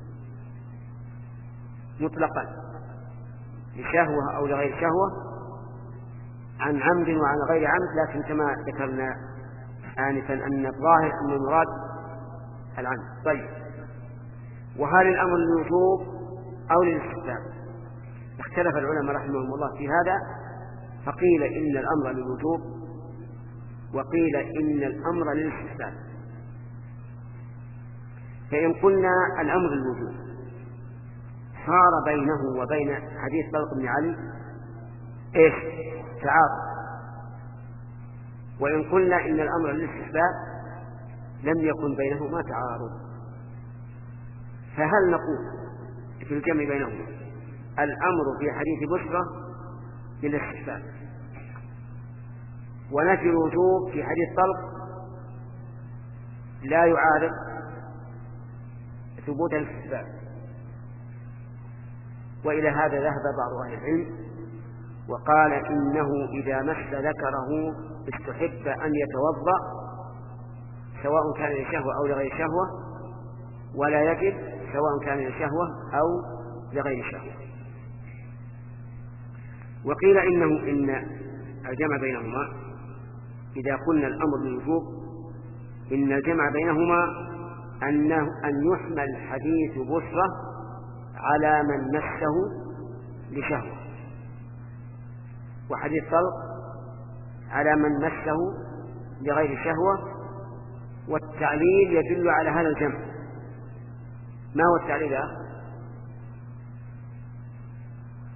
مطلقا لشهوة أو لغير شهوة، عن عمد وعن غير عمد، لكن كما ذكرنا آنفا أن الظاهر أن المراد العمد. طيب، وهل الأمر للوجوب أو للاستحباب؟ اختلف العلماء رحمهم الله في هذا، فقيل إن الأمر للوجوب وقيل إن الأمر للاستحباب. فإن قلنا الأمر للوجوب صار بينه وبين حديث طلق بن علي إيش؟ تعارض. وإن قلنا إن الأمر للاستحباب لم يكن بينهما تعارض. فهل نقول في الجمع بينهما الأمر في حديث بشرى للاستحباب ونفي الوجوب في حديث طلق لا يعارض ثبوت الاستحباب؟ وإلى هذا ذهب بعض أهل العلم وقال إنه إذا مس ذكره استحب أن يتوضأ سواء كان لشهوة أو لغير شهوة، ولا يجب سواء كان لشهوة أو لغير شهوة. وقيل إنه إن الجمع بينهما إذا قلنا الأمر للوجوب إن الجمع بينهما أنه أن يحمل حديث بشرى على من مسه لشهوة، وحديث طلق على من مسه لغير شهوة. والتعليل يدل على هذا الجمع. ما هو التعليل؟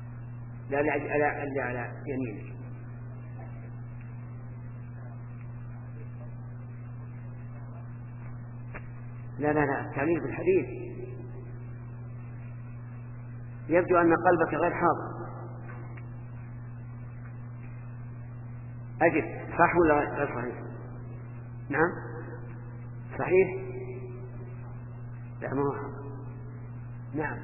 لا لا لا على يمينك. لا لا لا التعليل بالحديث يبدو أن قلبك غير حاضر. أجب صح ولا غير صحيح؟ نعم صحيح. لا ما هو نعم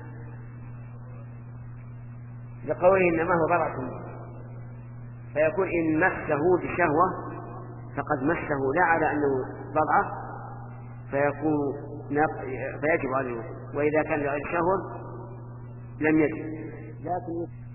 لقوله إنما هو بضعة، فيكون إن مسه بشهوة فقد مسه لا على أنه بضعة فيكون فيجب عليه، وإذا كان لغير شهوة لم يجب. لكن